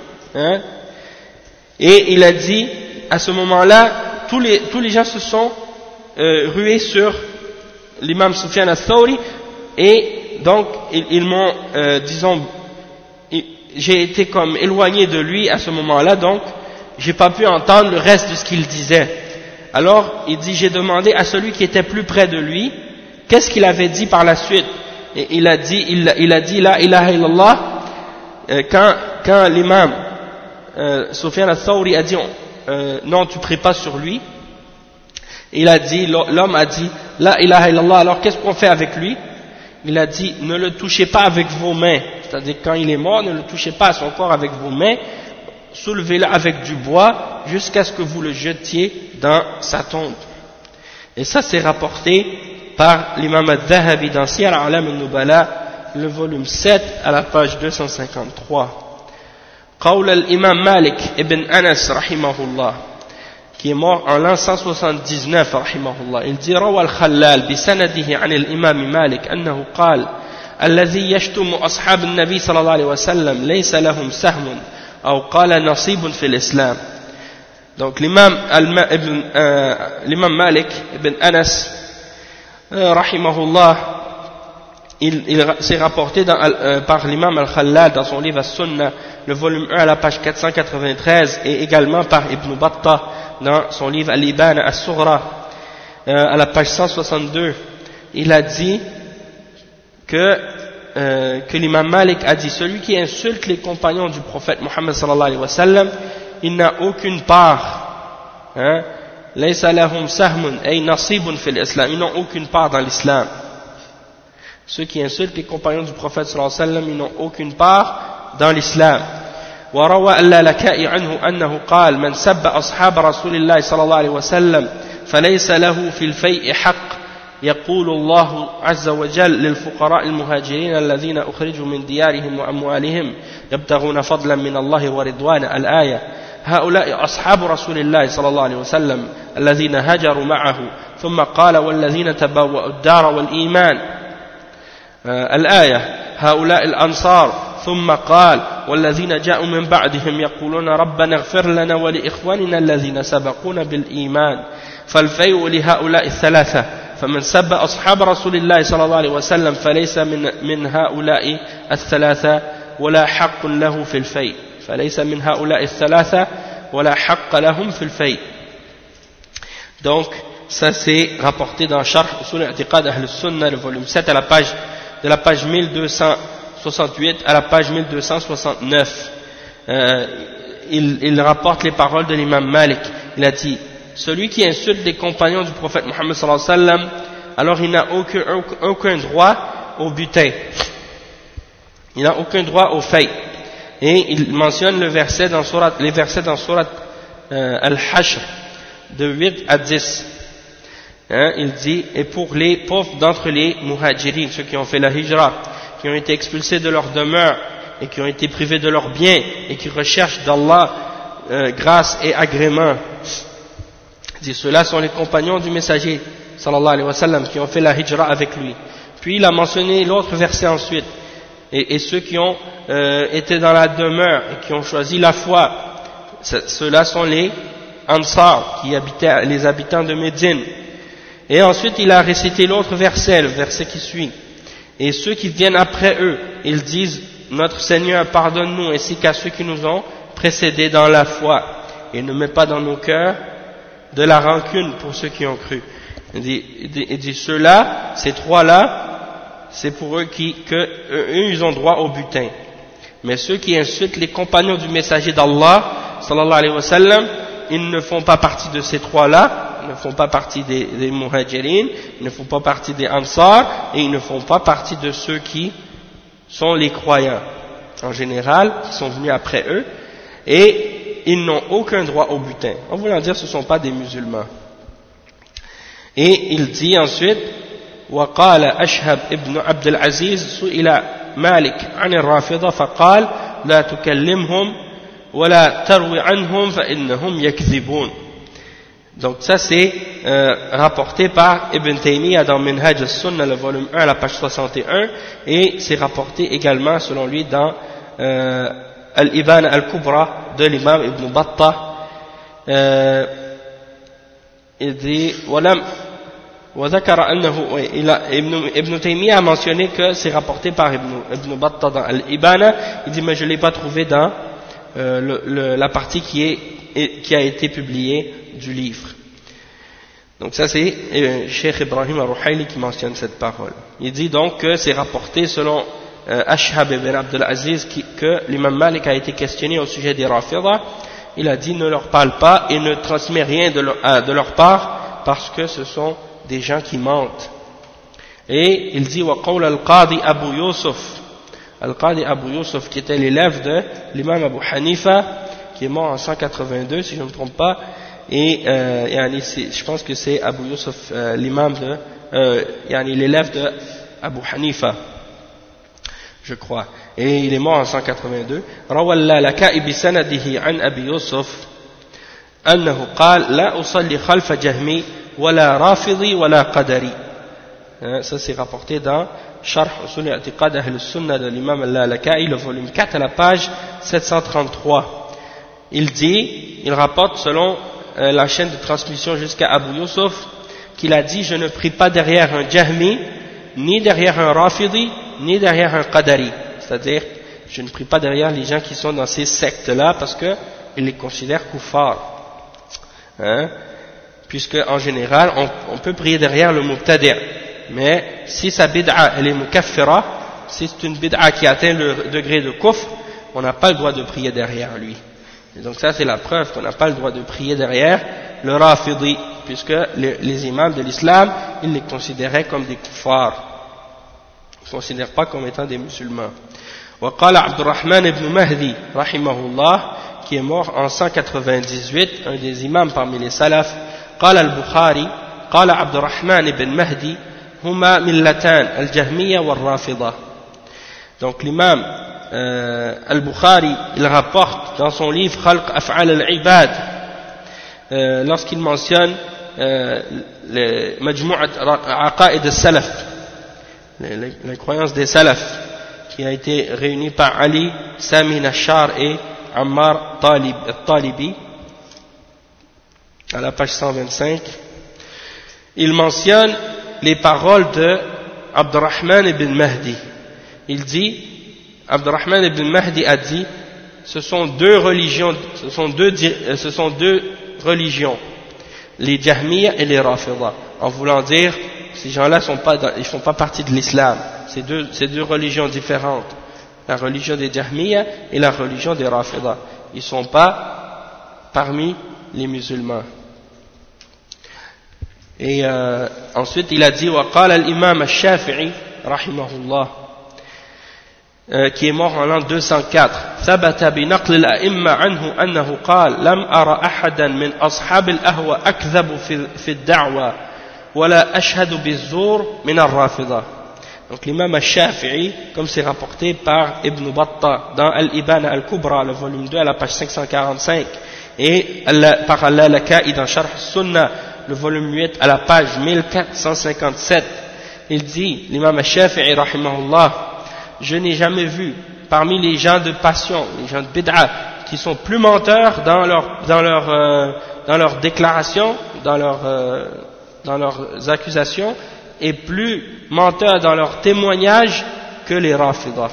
Et il a dit, à ce moment-là, tous les gens se sont rués sur l'imam Sufyan al-Thawri, et donc ils m'ont, disons, j'ai été comme éloigné de lui à ce moment-là, donc j'ai pas pu entendre le reste de ce qu'il disait. Alors il dit, j'ai demandé à celui qui était plus près de lui, qu'est-ce qu'il avait dit par la suite? Et il a dit la ilaha illallah, quand l'imam Sufyan al-Thawri a dit non, tu pries pas sur lui, l'homme a dit la ilaha illallah, alors qu'est-ce qu'on fait avec lui? Il a dit ne le touchez pas avec vos mains, c'est-à-dire quand il est mort, ne le touchez pas à son corps avec vos mains, soulevez-le avec du bois jusqu'à ce que vous le jetiez dans sa tombe. Et ça c'est rapporté par l'imam al-Dhahabi dans Siyar A'lam al-Nubala, le volume 7 à la page 253. Qawl al-imam Malik ibn Anas rahimahullah, qui est mort en l'an 179 rahimahullah, il dit rawa al-Khallal bisanadihi an al-imam Malik annahu qal alladhi yashtumu ashab an-nabi sallallahu alayhi wa sallam laysa lahum sahmun aw qala nasibun fil islam. Donc l'imam Malik ibn Anas rahimahullah, c'est rapporté par l'imam al-Khallal dans son livre As-Sunnah, le volume 1 à la page 493, et également par Ibn Battah dans son livre Al-Ibana As-Sughra à la page 162. Il a dit que l'imam Malik a dit celui qui insulte les compagnons du prophète Muhammad sallallahu alayhi wa sallam, il n'a aucune part, laysa lahum sahmun ay nasibun fil islam, ils n'ont aucune part dans l'islam. Ceux qui insultent les compagnons du prophète sallallahu alayhi wa sallam, ils n'ont aucune part dans l'islam. وروى اللالكائي عنه أنه قال من سب أصحاب رسول الله صلى الله عليه وسلم فليس له في الفيء حق يقول الله عز وجل للفقراء المهاجرين الذين أخرجوا من ديارهم وأموالهم يبتغون فضلا من الله ورضوانا الآية هؤلاء أصحاب رسول الله صلى الله عليه وسلم الذين هاجروا معه ثم قال والذين تبوأوا الدار والإيمان الآية هؤلاء الأنصار ثم قال والذين جاءوا من بعدهم يقولون ربنا اغفر لنا ولإخواننا الذين سبقونا بالإيمان فالفيء لهؤلاء الثلاثة فمن سب أصحاب رسول الله صلى الله عليه وسلم فليس من هؤلاء الثلاثة ولا حق له في الفيء فليس من هؤلاء الثلاثة ولا حق لهم في الفيء. Donc ça c'est rapporté dans Sharh Usul I'tiqad Ahl Sunnah le volume 7 à la page de la page 1268 à la page 1269. Il rapporte les paroles de l'imam Malik. Il a dit celui qui insulte les compagnons du prophète Mohammed sallallahu alayhi wa sallam, alors il n'a aucun droit au butin. Il n'a aucun droit au fay. Et il mentionne les versets dans Surat Al-Hashr de 8 à 10. Il dit, et pour les pauvres d'entre les muhajirin, ceux qui ont fait la hijra, qui ont été expulsés de leur demeure et qui ont été privés de leurs biens et qui recherchent d'Allah grâce et agrément. Il dit, ceux-là sont les compagnons du messager sallallahu alayhi wa sallam qui ont fait la hijra avec lui. Puis il a mentionné l'autre verset ensuite. Et ceux qui ont été dans la demeure et qui ont choisi la foi, ceux-là sont les Ansar, les habitants de Médine. Et ensuite il a récité l'autre verset, le verset qui suit. Et ceux qui viennent après eux, ils disent, notre Seigneur pardonne-nous ainsi qu'à ceux qui nous ont précédés dans la foi. Et ne met pas dans nos cœurs de la rancune pour ceux qui ont cru. Il dit ceux-là, ces trois-là, c'est pour eux ils ont droit au butin. Mais ceux qui insultent les compagnons du messager d'Allah, sallallahu alayhi wa sallam, ils ne font pas partie de ces trois-là, ils ne font pas partie des muhajirin, ils ne font pas partie des ansar, et ils ne font pas partie de ceux qui sont les croyants, en général, qui sont venus après eux, et ils n'ont aucun droit au butin. En voulant dire, ce ne sont pas des musulmans. Et il dit ensuite, وقال أشهب ابن عبد العزيز سئل مالك عن الرافضة فقال لا تكلمهم ولا تروي عنهم فإنهم يكذبون. Donc ça c'est rapporté par Ibn Taymiyyah dans Minhaj al-Sunnah le volume 1 à la page 61 et c'est rapporté également selon lui dans Al-Ibana al-Kubra de l'imam Ibn Battah. Il dit Ibn Taymiyyah a mentionné que c'est rapporté par Ibn Battah dans Al-Ibana. Il dit mais je ne l'ai pas trouvé dans la partie qui a été publiée du livre. Donc ça c'est Cheikh Ibrahim al-Ruhayli qui mentionne cette parole. Il dit donc que c'est rapporté selon Ashhab ibn Abdul Aziz que l'imam Malik a été questionné au sujet des Rafidah. Il a dit ne leur parle pas et ne transmet rien de leur part parce que ce sont des gens qui mentent. Et il dit وقول القاضي أبو يوسف Al-Qadi Abu Yusuf qui était l'élève de l'imam Abu Hanifa qui est mort en 182 si je ne me trompe pas et je pense que c'est Abu Yusuf l'imam de l'élève de Abu Hanifa je crois et il est mort en 182 روى اللالكائي بسنده عن أبي يوسف أنه قال لا أصلي خلف جهمي ولا رافضي ولا قدري. Ça c'est rapporté dans Sharh Usul I'tiqad Ahl Sunnah de l'imam al-Lalaka'i, le volume 4 à la page 733. Il rapporte selon la chaîne de transmission jusqu'à Abu Yusuf qu'il a dit je ne prie pas derrière un Jahmi, ni derrière un Rafidi, ni derrière un Qadari. C'est-à-dire, je ne prie pas derrière les gens qui sont dans ces sectes-là parce qu'ils les considèrent kuffar. Puisque en général, on peut prier derrière le Mubtadi'. Mais si sa bid'a elle est mukaffira, si c'est une bid'a qui atteint le degré de kufr, on n'a pas le droit de prier derrière lui. Et donc ça c'est la preuve qu'on n'a pas le droit de prier derrière le Rafidi, puisque les imams de l'islam, ils les considéraient comme des kuffars. Ils ne considèrent pas comme étant des musulmans. وقال عبد الرحمن بن مهدي رحمه الله, qui est mort en 198, un des imams parmi les salafs. قال البخاري قال عبد الرحمن بن مهدي هما ملتان الجهمية والرافضة. Donc l'imam al-Bukhari, il rapporte dans son livre Khalq Af'al al-Ibad, lorsqu'il mentionne les Majmu'at Aqaid al-Salaf, les croyances des salafs, qui a été réunie par Ali, Sami Nashar et Ammar Talibi, à la page 125, il mentionne les paroles de Abdurrahman ibn Mahdi. Il dit, Abdurrahman ibn Mahdi a dit, ce sont deux religions, les Jahmiya et les Rafida, en voulant dire, ces gens-là ils font pas partie de l'islam, c'est deux religions différentes, la religion des Jahmiya et la religion des Rafida, ils sont pas parmi les musulmans. Et ensuite il a dit, وقال الإمام الشافعي رحمه الله, qui est mort en l'an 204, ثبت بنقل الأئمة عنه أنه قال لم أرى أحدا من أصحاب الأهوى أكذب في الدعوة ولا أشهد بالزور من الرافضة. Donc l'imam al-Shafi'i, comme c'est rapporté par Ibn Battah dans Al-Ibana al-Kubra, le volume 2 à la page 545, et par Al-Laka'i dans Sharh al-Sunnah, le volume 8 à la page 1457, il dit, l'imam al-Shafi'i rahimahullah, je n'ai jamais vu parmi les gens de passion, les gens de bid'a, qui sont plus menteurs dans leurs déclarations, dans leurs accusations, et plus menteurs dans leurs témoignages que les Rafidah.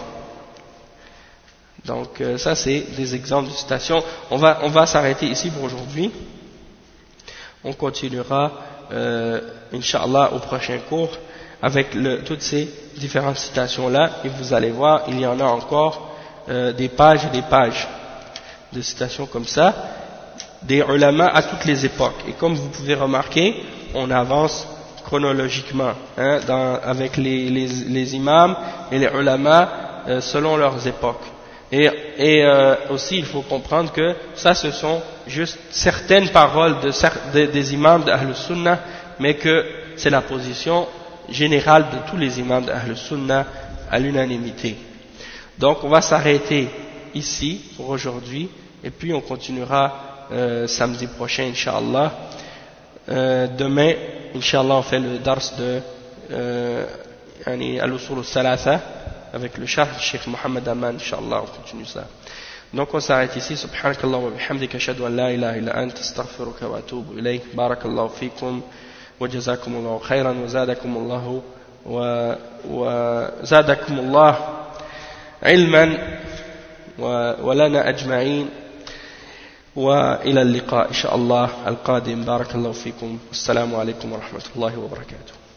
Donc ça c'est des exemples de citations. On va s'arrêter ici pour aujourd'hui. On continuera Inch'Allah au prochain cours avec toutes ces différentes citations là, et vous allez voir, il y en a encore des pages et des pages de citations comme ça, des ulama à toutes les époques. Et comme vous pouvez remarquer, on avance chronologiquement, hein, avec les imams et les ulama selon leurs époques. Et aussi il faut comprendre que ça ce sont juste certaines paroles des imams d'Ahl Sunnah, mais que c'est la position générale de tous les imams d'Ahl Sunnah à l'unanimité. Donc on va s'arrêter ici pour aujourd'hui, et puis on continuera samedi prochain Inch'Allah. Demain Inch'Allah on fait le dars de Al-Usul al-Thalatha avec le Cheikh Mohammed Aman. Inch'Allah on continue ça. Donc on s'arrête ici. Subhanakallah wa bihamdika ashhadu an la ilaha illa anta astaghfiruka wa atubu ilayk. Barakallahu fikum wa jazakumullahu khairan wa zadakumullah ilman wa lana ajma'in. وإلى اللقاء إن شاء الله القادم. بارك الله فيكم. السلام عليكم ورحمة الله وبركاته.